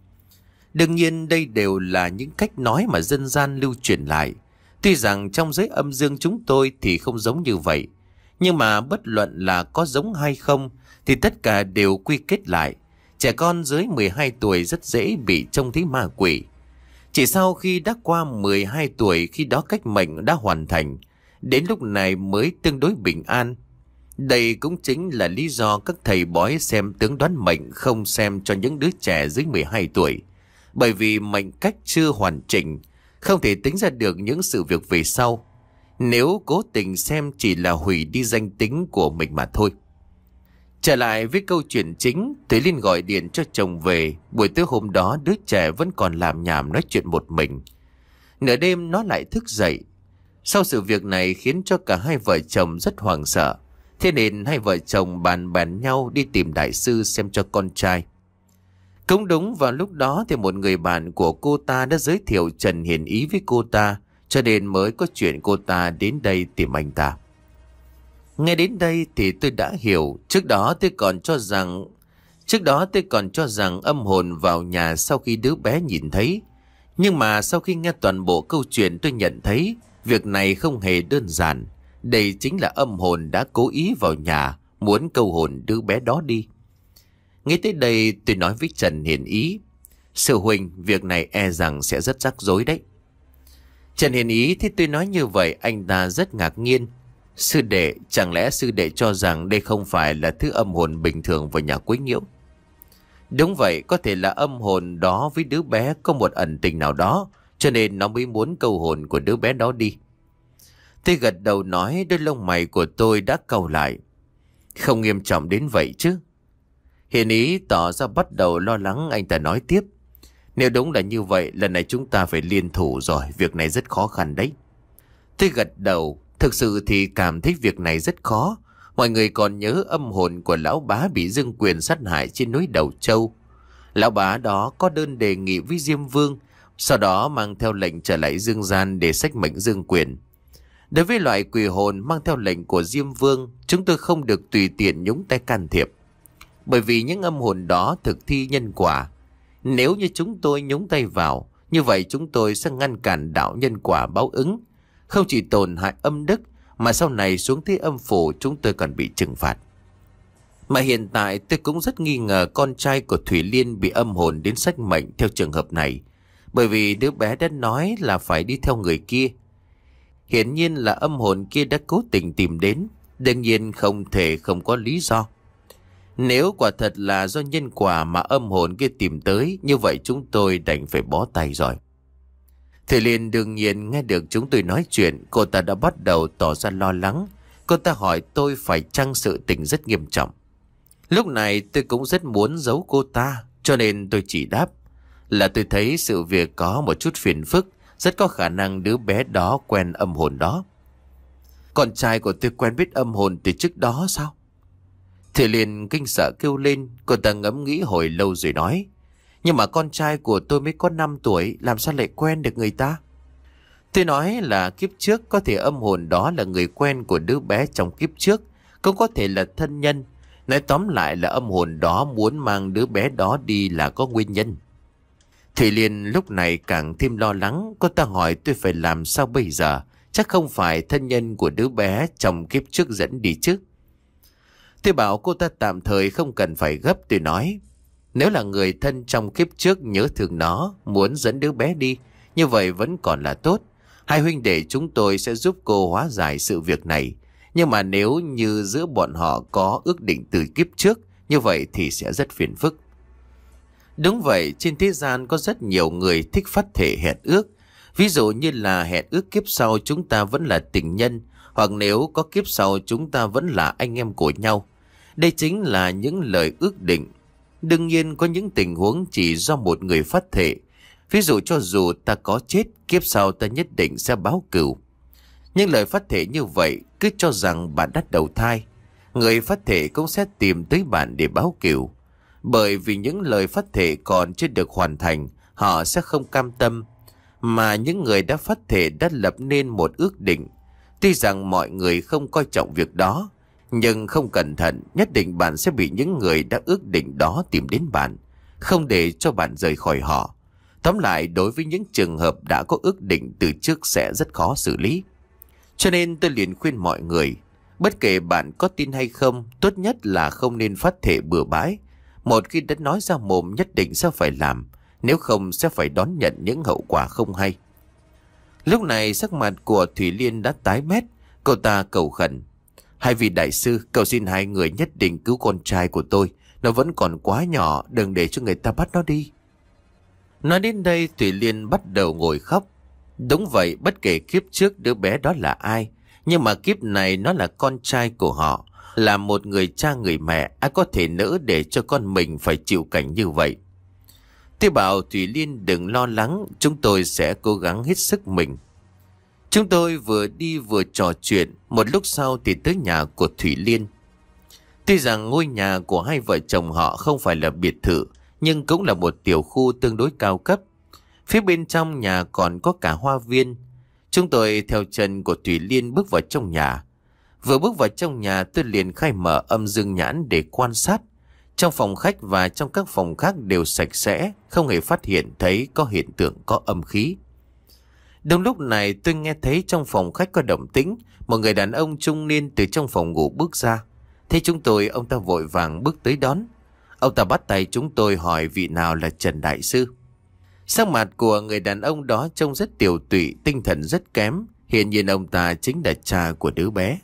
Speaker 1: Đương nhiên đây đều là những cách nói mà dân gian lưu truyền lại. Tuy rằng trong giới âm dương chúng tôi thì không giống như vậy, nhưng mà bất luận là có giống hay không thì tất cả đều quy kết lại. Trẻ con dưới mười hai tuổi rất dễ bị trông thấy ma quỷ. Chỉ sau khi đã qua mười hai tuổi, khi đó cách mệnh đã hoàn thành, đến lúc này mới tương đối bình an. Đây cũng chính là lý do các thầy bói xem tướng đoán mệnh không xem cho những đứa trẻ dưới mười hai tuổi. Bởi vì mệnh cách chưa hoàn chỉnh, không thể tính ra được những sự việc về sau. Nếu cố tình xem chỉ là hủy đi danh tính của mình mà thôi. Trở lại với câu chuyện chính, Thủy Liên gọi điện cho chồng về. Buổi tối hôm đó đứa trẻ vẫn còn làm nhảm nói chuyện một mình. Nửa đêm nó lại thức dậy. Sau sự việc này khiến cho cả hai vợ chồng rất hoảng sợ. Thế nên hai vợ chồng bàn bèn nhau đi tìm đại sư xem cho con trai. Cũng đúng vào lúc đó thì một người bạn của cô ta đã giới thiệu Trần Hiền Ý với cô ta, cho nên mới có chuyện cô ta đến đây tìm anh ta. Nghe đến đây thì tôi đã hiểu. Trước đó tôi còn cho rằng Trước đó tôi còn cho rằng âm hồn vào nhà sau khi đứa bé nhìn thấy. Nhưng mà sau khi nghe toàn bộ câu chuyện, tôi nhận thấy việc này không hề đơn giản. Đây chính là âm hồn đã cố ý vào nhà, muốn câu hồn đứa bé đó đi. Nghĩ tới đây tôi nói với Trần Hiền Ý: Sư huynh, việc này e rằng sẽ rất rắc rối đấy. Trần Hiền Ý thấy tôi nói như vậy, anh ta rất ngạc nhiên. Sư đệ, chẳng lẽ sư đệ cho rằng đây không phải là thứ âm hồn bình thường vào nhà quấy nhiễu? Đúng vậy, có thể là âm hồn đó với đứa bé có một ẩn tình nào đó, cho nên nó mới muốn câu hồn của đứa bé đó đi. Tôi gật đầu nói, đôi lông mày của tôi đã cau lại. Không nghiêm trọng đến vậy chứ? Hiền Ý tỏ ra bắt đầu lo lắng, anh ta nói tiếp: Nếu đúng là như vậy, lần này chúng ta phải liên thủ rồi, việc này rất khó khăn đấy. Tôi gật đầu, thực sự thì cảm thấy việc này rất khó. Mọi người còn nhớ âm hồn của lão bá bị Dương Quyền sát hại trên núi Đầu Châu. Lão bá đó có đơn đề nghị với Diêm Vương, sau đó mang theo lệnh trở lại Dương gian để xách mệnh Dương Quyền. Đối với loại quỷ hồn mang theo lệnh của Diêm Vương, chúng tôi không được tùy tiện nhúng tay can thiệp. Bởi vì những âm hồn đó thực thi nhân quả. Nếu như chúng tôi nhúng tay vào, như vậy chúng tôi sẽ ngăn cản đạo nhân quả báo ứng. Không chỉ tổn hại âm đức, mà sau này xuống thế âm phủ chúng tôi còn bị trừng phạt. Mà hiện tại tôi cũng rất nghi ngờ con trai của Thủy Liên bị âm hồn đến xách mệnh theo trường hợp này. Bởi vì đứa bé đã nói là phải đi theo người kia. Hiển nhiên là âm hồn kia đã cố tình tìm đến. Đương nhiên không thể không có lý do. Nếu quả thật là do nhân quả mà âm hồn kia tìm tới, như vậy chúng tôi đành phải bó tay rồi. Thủy Liên đương nhiên nghe được chúng tôi nói chuyện, cô ta đã bắt đầu tỏ ra lo lắng. Cô ta hỏi tôi phải chăng sự tình rất nghiêm trọng. Lúc này tôi cũng rất muốn giấu cô ta, cho nên tôi chỉ đáp là tôi thấy sự việc có một chút phiền phức, rất có khả năng đứa bé đó quen âm hồn đó. Con trai của tôi quen biết âm hồn từ trước đó sao? Thủy Liên kinh sợ kêu lên. Cô ta ngẫm nghĩ hồi lâu rồi nói: Nhưng mà con trai của tôi mới có năm tuổi, làm sao lại quen được người ta? Tôi nói là kiếp trước có thể âm hồn đó là người quen của đứa bé trong kiếp trước, cũng có thể là thân nhân. Nói tóm lại là âm hồn đó muốn mang đứa bé đó đi là có nguyên nhân. Thủy Liên lúc này càng thêm lo lắng. Cô ta hỏi tôi phải làm sao bây giờ, chắc không phải thân nhân của đứa bé trong kiếp trước dẫn đi chứ. Tôi bảo cô ta tạm thời không cần phải gấp. Tôi nói, nếu là người thân trong kiếp trước nhớ thương nó, muốn dẫn đứa bé đi, như vậy vẫn còn là tốt. Hai huynh đệ chúng tôi sẽ giúp cô hóa giải sự việc này. Nhưng mà nếu như giữa bọn họ có ước định từ kiếp trước, như vậy thì sẽ rất phiền phức. Đúng vậy, trên thế gian có rất nhiều người thích phát thể hẹn ước. Ví dụ như là hẹn ước kiếp sau chúng ta vẫn là tình nhân, hoặc nếu có kiếp sau chúng ta vẫn là anh em của nhau. Đây chính là những lời ước định. Đương nhiên có những tình huống chỉ do một người phát thể. Ví dụ cho dù ta có chết, kiếp sau ta nhất định sẽ báo cửu. Nhưng lời phát thể như vậy cứ cho rằng bạn đã đầu thai, người phát thể cũng sẽ tìm tới bạn để báo cửu. Bởi vì những lời phát thể còn chưa được hoàn thành, họ sẽ không cam tâm. Mà những người đã phát thể đã lập nên một ước định. Tuy rằng mọi người không coi trọng việc đó, nhưng không cẩn thận nhất định bạn sẽ bị những người đã ước định đó tìm đến bạn, không để cho bạn rời khỏi họ. Tóm lại, đối với những trường hợp đã có ước định từ trước sẽ rất khó xử lý. Cho nên tôi liền khuyên mọi người, bất kể bạn có tin hay không, tốt nhất là không nên phát thể bừa bãi. Một khi đã nói ra mồm nhất định sẽ phải làm, nếu không sẽ phải đón nhận những hậu quả không hay. Lúc này sắc mặt của Thủy Liên đã tái mét. Cô ta cầu khẩn, hai vị đại sư, cầu xin hai người nhất định cứu con trai của tôi. Nó vẫn còn quá nhỏ, đừng để cho người ta bắt nó đi. Nói đến đây Thủy Liên bắt đầu ngồi khóc. Đúng vậy, bất kể kiếp trước đứa bé đó là ai, nhưng mà kiếp này nó là con trai của họ, là một người cha người mẹ, ai có thể nỡ để cho con mình phải chịu cảnh như vậy. Tôi bảo Thủy Liên đừng lo lắng, chúng tôi sẽ cố gắng hết sức mình. Chúng tôi vừa đi vừa trò chuyện, một lúc sau thì tới nhà của Thủy Liên. Tuy rằng ngôi nhà của hai vợ chồng họ không phải là biệt thự, nhưng cũng là một tiểu khu tương đối cao cấp. Phía bên trong nhà còn có cả hoa viên. Chúng tôi theo chân của Thủy Liên bước vào trong nhà. Vừa bước vào trong nhà tôi liền khai mở âm dương nhãn để quan sát. Trong phòng khách và trong các phòng khác đều sạch sẽ, không hề phát hiện thấy có hiện tượng có âm khí. Đúng lúc này tôi nghe thấy trong phòng khách có động tĩnh, một người đàn ông trung niên từ trong phòng ngủ bước ra. Thấy chúng tôi, ông ta vội vàng bước tới đón. Ông ta bắt tay chúng tôi hỏi vị nào là Trần Đại Sư. Sắc mặt của người đàn ông đó trông rất tiều tụy, tinh thần rất kém. Hiển nhiên ông ta chính là cha của đứa bé.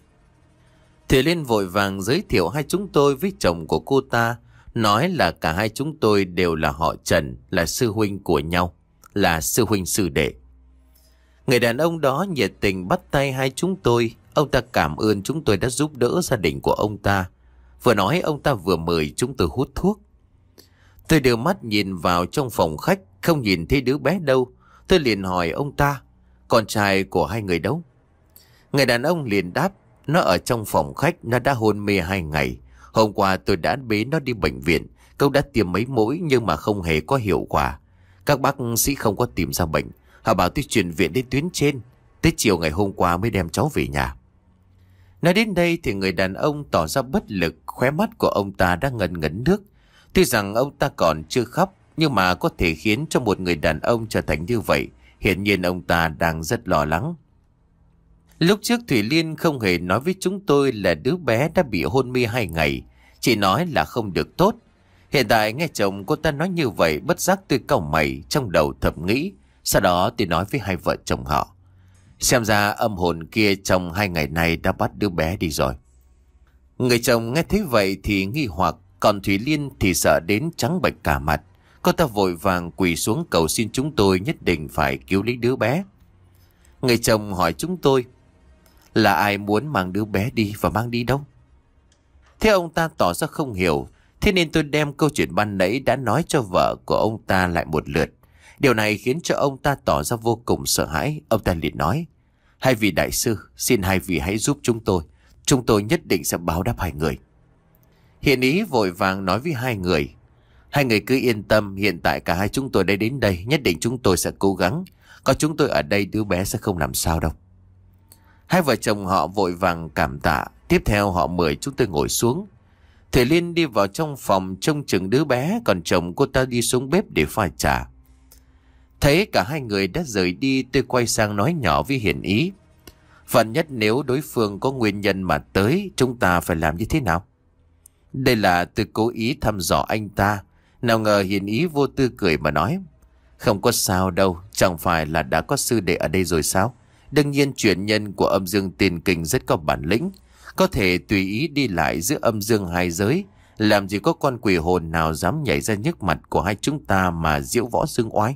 Speaker 1: Thủy Liên vội vàng giới thiệu hai chúng tôi với chồng của cô ta, nói là cả hai chúng tôi đều là họ Trần, là sư huynh của nhau, là sư huynh sư đệ. Người đàn ông đó nhiệt tình bắt tay hai chúng tôi. Ông ta cảm ơn chúng tôi đã giúp đỡ gia đình của ông ta. Vừa nói ông ta vừa mời chúng tôi hút thuốc. Tôi đưa mắt nhìn vào trong phòng khách, không nhìn thấy đứa bé đâu. Tôi liền hỏi ông ta, con trai của hai người đâu? Người đàn ông liền đáp, nó ở trong phòng khách, nó đã hôn mê hai ngày. Hôm qua tôi đã bế nó đi bệnh viện, cậu đã tiêm mấy mũi nhưng mà không hề có hiệu quả. Các bác sĩ không có tìm ra bệnh, họ bảo tôi chuyển viện đến tuyến trên. Tới chiều ngày hôm qua mới đem cháu về nhà. Nói đến đây thì người đàn ông tỏ ra bất lực, khóe mắt của ông ta đang ngần ngấn nước. Tuy rằng ông ta còn chưa khóc, nhưng mà có thể khiến cho một người đàn ông trở thành như vậy, hiển nhiên ông ta đang rất lo lắng. Lúc trước Thủy Liên không hề nói với chúng tôi là đứa bé đã bị hôn mê hai ngày, chỉ nói là không được tốt. Hiện tại nghe chồng cô ta nói như vậy, bất giác tôi cau mày trong đầu thầm nghĩ. Sau đó tôi nói với hai vợ chồng họ, xem ra âm hồn kia trong hai ngày này đã bắt đứa bé đi rồi. Người chồng nghe thấy vậy thì nghi hoặc, còn Thủy Liên thì sợ đến trắng bệch cả mặt. Cô ta vội vàng quỳ xuống cầu xin chúng tôi nhất định phải cứu lấy đứa bé. Người chồng hỏi chúng tôi, là ai muốn mang đứa bé đi và mang đi đâu? Thế ông ta tỏ ra không hiểu, thế nên tôi đem câu chuyện ban nãy đã nói cho vợ của ông ta lại một lượt. Điều này khiến cho ông ta tỏ ra vô cùng sợ hãi. Ông ta liền nói, hai vị đại sư, xin hai vị hãy giúp chúng tôi. Chúng tôi nhất định sẽ báo đáp hai người. Hiện ý vội vàng nói với hai người, hai người cứ yên tâm, hiện tại cả hai chúng tôi đã đến đây, nhất định chúng tôi sẽ cố gắng. Có chúng tôi ở đây đứa bé sẽ không làm sao đâu. Hai vợ chồng họ vội vàng cảm tạ. Tiếp theo họ mời chúng tôi ngồi xuống. Thủy Liên đi vào trong phòng trông chừng đứa bé, còn chồng cô ta đi xuống bếp để pha trà. Thấy cả hai người đã rời đi, tôi quay sang nói nhỏ với Hiển Ý, Vạn nhất nếu đối phương có nguyên nhân mà tới, chúng ta phải làm như thế nào? Đây là tôi cố ý thăm dò anh ta. Nào ngờ Hiền Ý vô tư cười mà nói: Không có sao đâu, chẳng phải là đã có sư đệ ở đây rồi sao? Đương nhiên truyền nhân của âm dương tiền kinh rất có bản lĩnh, có thể tùy ý đi lại giữa âm dương hai giới. Làm gì có con quỷ hồn nào dám nhảy ra nhức mặt của hai chúng ta mà diễu võ dương oai.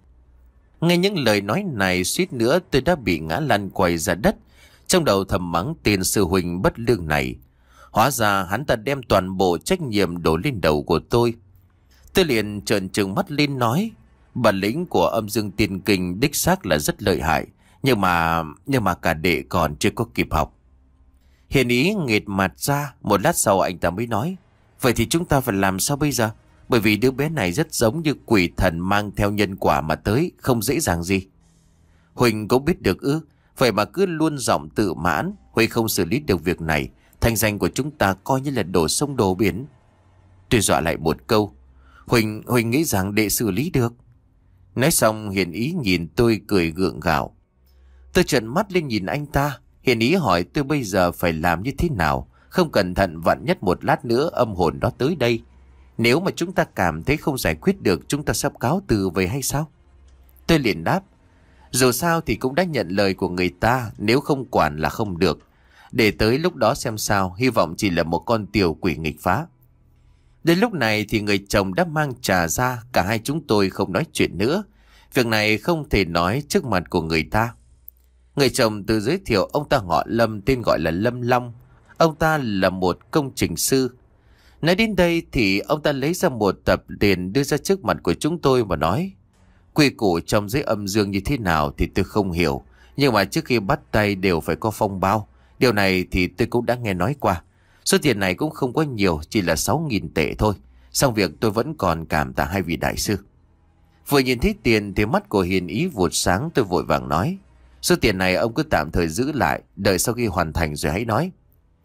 Speaker 1: Nghe những lời nói này, suýt nữa tôi đã bị ngã lăn quay ra đất. Trong đầu thầm mắng tên sư huynh bất lương này. Hóa ra hắn ta đem toàn bộ trách nhiệm đổ lên đầu của tôi. Tôi liền trợn trừng mắt lên nói: Bản lĩnh của âm dương tiên kinh đích xác là rất lợi hại, nhưng mà nhưng mà cả đệ còn chưa có kịp học. Hiền Ý nghệt mặt ra. Một lát sau anh ta mới nói: Vậy thì chúng ta phải làm sao bây giờ? Bởi vì đứa bé này rất giống như quỷ thần mang theo nhân quả mà tới, không dễ dàng gì. Huỳnh cũng biết được ư? Vậy mà cứ luôn giọng tự mãn. Huỳnh không xử lý được việc này, thanh danh của chúng ta coi như là đổ sông đổ biển. Tôi dọa lại một câu: Huỳnh, Huỳnh nghĩ rằng đệ xử lý được. Nói xong Hiền Ý nhìn tôi cười gượng gạo. Tôi trợn mắt lên nhìn anh ta. Hiền Ý hỏi tôi bây giờ phải làm như thế nào. Không cẩn thận vạn nhất một lát nữa âm hồn đó tới đây. Nếu mà chúng ta cảm thấy không giải quyết được, chúng ta sắp cáo từ về hay sao? Tôi liền đáp: Dù sao thì cũng đã nhận lời của người ta, nếu không quản là không được. Để tới lúc đó xem sao, hy vọng chỉ là một con tiểu quỷ nghịch phá. Đến lúc này thì người chồng đã mang trà ra. Cả hai chúng tôi không nói chuyện nữa. Việc này không thể nói trước mặt của người ta. Người chồng tự giới thiệu ông ta họ Lâm, tên gọi là Lâm Long. Ông ta là một công trình sư. Nói đến đây thì ông ta lấy ra một tập tiền đưa ra trước mặt của chúng tôi và nói: Quy củ trong giới âm dương như thế nào thì tôi không hiểu, nhưng mà trước khi bắt tay đều phải có phong bao. Điều này thì tôi cũng đã nghe nói qua. Số tiền này cũng không có nhiều, chỉ là sáu nghìn tệ thôi. Xong việc tôi vẫn còn cảm tạ hai vị đại sư. Vừa nhìn thấy tiền thì mắt của Hiền Ý vụt sáng. Tôi vội vàng nói: Số tiền này ông cứ tạm thời giữ lại, đợi sau khi hoàn thành rồi hãy nói.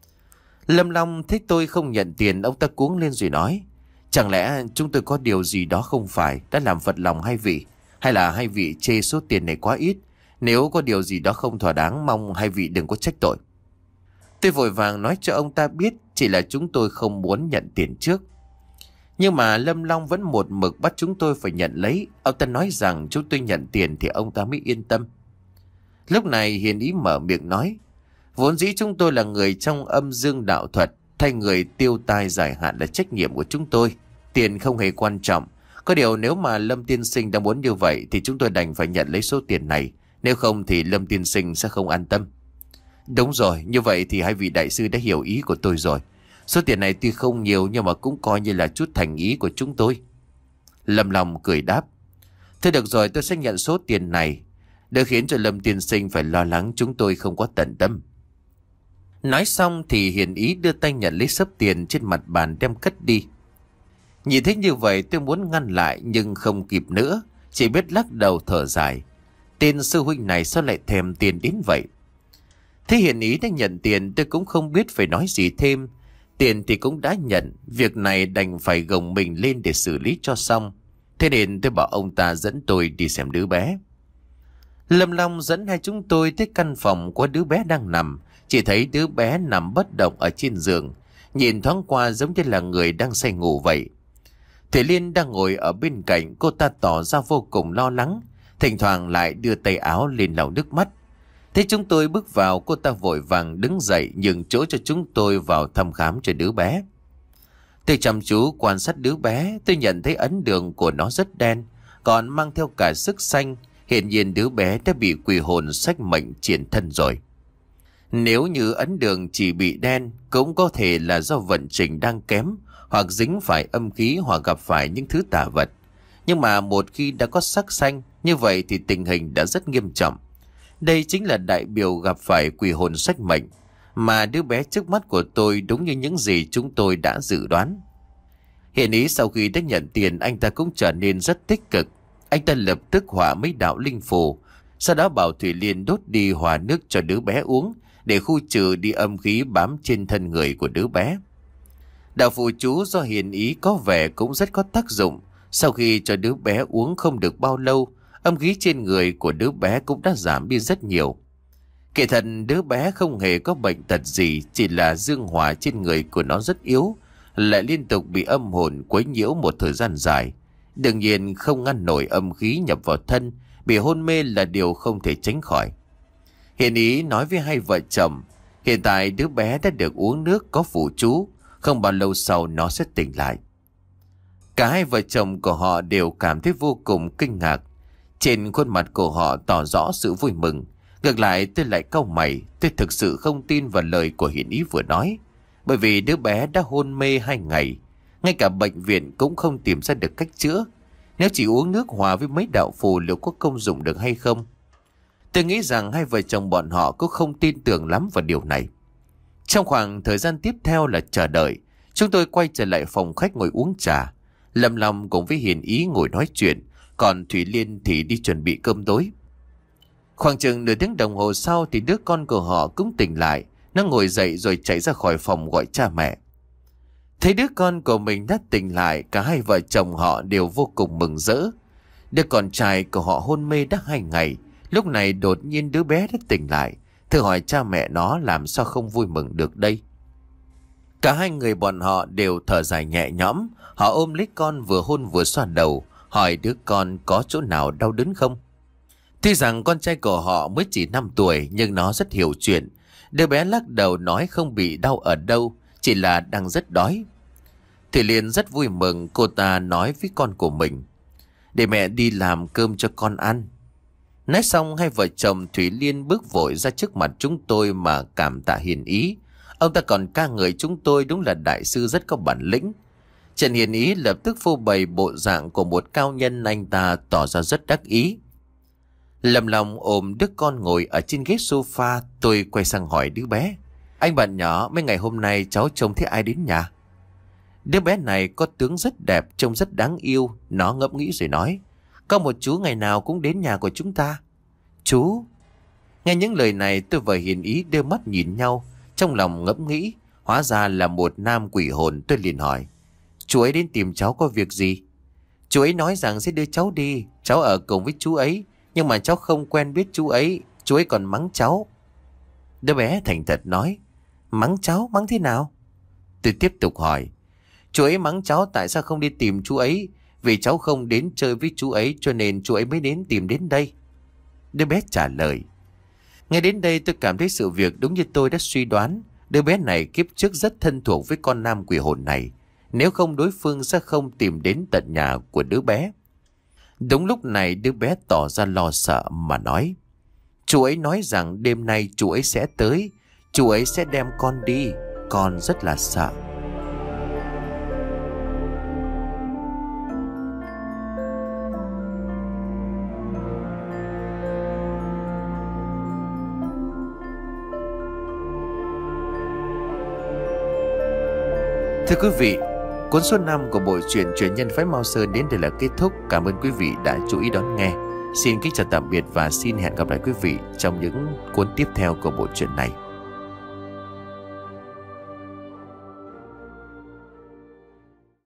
Speaker 1: Lâm Long thấy tôi không nhận tiền, ông ta cuống lên rồi nói: Chẳng lẽ chúng tôi có điều gì đó không phải, đã làm phật lòng hai vị? Hay là hai vị chê số tiền này quá ít? Nếu có điều gì đó không thỏa đáng, mong hai vị đừng có trách tội. Tôi vội vàng nói cho ông ta biết chỉ là chúng tôi không muốn nhận tiền trước. Nhưng mà Lâm Long vẫn một mực bắt chúng tôi phải nhận lấy. Ông ta nói rằng chúng tôi nhận tiền thì ông ta mới yên tâm. Lúc này Hiền Ý mở miệng nói: Vốn dĩ chúng tôi là người trong âm dương đạo thuật, thay người tiêu tai giải hạn là trách nhiệm của chúng tôi. Tiền không hề quan trọng. Có điều nếu mà Lâm tiên sinh đã muốn như vậy thì chúng tôi đành phải nhận lấy số tiền này. Nếu không thì Lâm tiên sinh sẽ không an tâm. Đúng rồi, như vậy thì hai vị đại sư đã hiểu ý của tôi rồi. Số tiền này tuy không nhiều nhưng mà cũng coi như là chút thành ý của chúng tôi. Lâm Long cười đáp: Thôi được rồi, tôi sẽ nhận số tiền này. Đỡ khiến cho Lâm tiên sinh phải lo lắng chúng tôi không có tận tâm. Nói xong thì Hiền Ý đưa tay nhận lấy xấp tiền trên mặt bàn đem cất đi. Nhìn thấy như vậy tôi muốn ngăn lại nhưng không kịp nữa, chỉ biết lắc đầu thở dài. Tên sư huynh này sao lại thèm tiền đến vậy? Thế Hiền Ý đã nhận tiền, tôi cũng không biết phải nói gì thêm. Tiền thì cũng đã nhận, việc này đành phải gồng mình lên để xử lý cho xong. Thế nên tôi bảo ông ta dẫn tôi đi xem đứa bé. Lâm Long dẫn hai chúng tôi tới căn phòng của đứa bé đang nằm. Chỉ thấy đứa bé nằm bất động ở trên giường, nhìn thoáng qua giống như là người đang say ngủ vậy. Thủy Liên đang ngồi ở bên cạnh, cô ta tỏ ra vô cùng lo lắng, thỉnh thoảng lại đưa tay áo lên lau nước mắt. Thế chúng tôi bước vào, cô ta vội vàng đứng dậy nhường chỗ cho chúng tôi vào thăm khám cho đứa bé. Tôi chăm chú quan sát đứa bé, tôi nhận thấy ấn đường của nó rất đen, còn mang theo cả sức xanh. Hiện nhiên đứa bé đã bị quỷ hồn xách mệnh triển thân rồi. Nếu như ấn đường chỉ bị đen, cũng có thể là do vận trình đang kém, hoặc dính phải âm khí, hoặc gặp phải những thứ tà vật. Nhưng mà một khi đã có sắc xanh, như vậy thì tình hình đã rất nghiêm trọng. Đây chính là đại biểu gặp phải quỷ hồn xách mệnh, mà đứa bé trước mắt của tôi đúng như những gì chúng tôi đã dự đoán. Hiện Ý sau khi đã nhận tiền, anh ta cũng trở nên rất tích cực. Anh ta lập tức hỏa mấy đạo linh phù, sau đó bảo Thủy Liên đốt đi hòa nước cho đứa bé uống, để khu trừ đi âm khí bám trên thân người của đứa bé. Đạo phù chú do Hiền Ý có vẻ cũng rất có tác dụng. Sau khi cho đứa bé uống không được bao lâu, âm khí trên người của đứa bé cũng đã giảm đi rất nhiều. Kể thật đứa bé không hề có bệnh tật gì, chỉ là dương hỏa trên người của nó rất yếu, lại liên tục bị âm hồn quấy nhiễu một thời gian dài. Đương nhiên không ngăn nổi âm khí nhập vào thân, bị hôn mê là điều không thể tránh khỏi. Hiền ý nói với hai vợ chồng, hiện tại đứa bé đã được uống nước có phụ chú, không bao lâu sau nó sẽ tỉnh lại. Cả hai vợ chồng của họ đều cảm thấy vô cùng kinh ngạc. Trên khuôn mặt của họ tỏ rõ sự vui mừng. Ngược lại tôi lại cau mày, tôi thực sự không tin vào lời của Hiền ý vừa nói. Bởi vì đứa bé đã hôn mê hai ngày, ngay cả bệnh viện cũng không tìm ra được cách chữa. Nếu chỉ uống nước hòa với mấy đạo phù liệu có công dụng được hay không? Tôi nghĩ rằng hai vợ chồng bọn họ cũng không tin tưởng lắm vào điều này. Trong khoảng thời gian tiếp theo là chờ đợi, chúng tôi quay trở lại phòng khách ngồi uống trà. Lâm Long cùng với Hiền ý ngồi nói chuyện, còn Thủy Liên thì đi chuẩn bị cơm tối. Khoảng chừng nửa tiếng đồng hồ sau thì đứa con của họ cũng tỉnh lại. Nó ngồi dậy rồi chạy ra khỏi phòng gọi cha mẹ. Thấy đứa con của mình đã tỉnh lại, cả hai vợ chồng họ đều vô cùng mừng rỡ. Đứa con trai của họ hôn mê đã hai ngày, lúc này đột nhiên đứa bé đã tỉnh lại. Thử hỏi cha mẹ nó làm sao không vui mừng được đây. Cả hai người bọn họ đều thở dài nhẹ nhõm. Họ ôm lấy con vừa hôn vừa xoa đầu, hỏi đứa con có chỗ nào đau đớn không. Tuy rằng con trai của họ mới chỉ năm tuổi, nhưng nó rất hiểu chuyện. Đứa bé lắc đầu nói không bị đau ở đâu, chỉ là đang rất đói. Thủy Liên rất vui mừng, cô ta nói với con của mình, để mẹ đi làm cơm cho con ăn. Nói xong hai vợ chồng Thủy Liên bước vội ra trước mặt chúng tôi mà cảm tạ Hiền ý. Ông ta còn ca ngợi chúng tôi đúng là đại sư rất có bản lĩnh. Trần Hiền ý lập tức phô bày bộ dạng của một cao nhân, anh ta tỏ ra rất đắc ý. Lâm Long ôm đứa con ngồi ở trên ghế sofa, tôi quay sang hỏi đứa bé, anh bạn nhỏ, mấy ngày hôm nay cháu trông thấy ai đến nhà? Đứa bé này có tướng rất đẹp, trông rất đáng yêu. Nó ngẫm nghĩ rồi nói, có một chú ngày nào cũng đến nhà của chúng ta. Chú? Nghe những lời này tôi và Hiền ý đưa mắt nhìn nhau, trong lòng ngẫm nghĩ, hóa ra là một nam quỷ hồn. Tôi liền hỏi, chú ấy đến tìm cháu có việc gì? Chú ấy nói rằng sẽ đưa cháu đi, cháu ở cùng với chú ấy, nhưng mà cháu không quen biết chú ấy, chú ấy còn mắng cháu. Đứa bé thành thật nói, mắng cháu, mắng thế nào? Tôi tiếp tục hỏi, chú ấy mắng cháu tại sao không đi tìm chú ấy, vì cháu không đến chơi với chú ấy cho nên chú ấy mới đến tìm đến đây. Đứa bé trả lời. Nghe đến đây tôi cảm thấy sự việc đúng như tôi đã suy đoán. Đứa bé này kiếp trước rất thân thuộc với con nam quỷ hồn này, nếu không đối phương sẽ không tìm đến tận nhà của đứa bé. Đúng lúc này đứa bé tỏ ra lo sợ mà nói, chú ấy nói rằng đêm nay chú ấy sẽ tới, chú ấy sẽ đem con đi, con rất là sợ. Thưa quý vị, cuốn số năm của bộ truyện Truyền nhân phái Mao Sơn đến đây là kết thúc. Cảm ơn quý vị đã chú ý đón nghe. Xin kính chào tạm biệt và xin hẹn gặp lại quý vị trong những cuốn tiếp theo của bộ truyện này.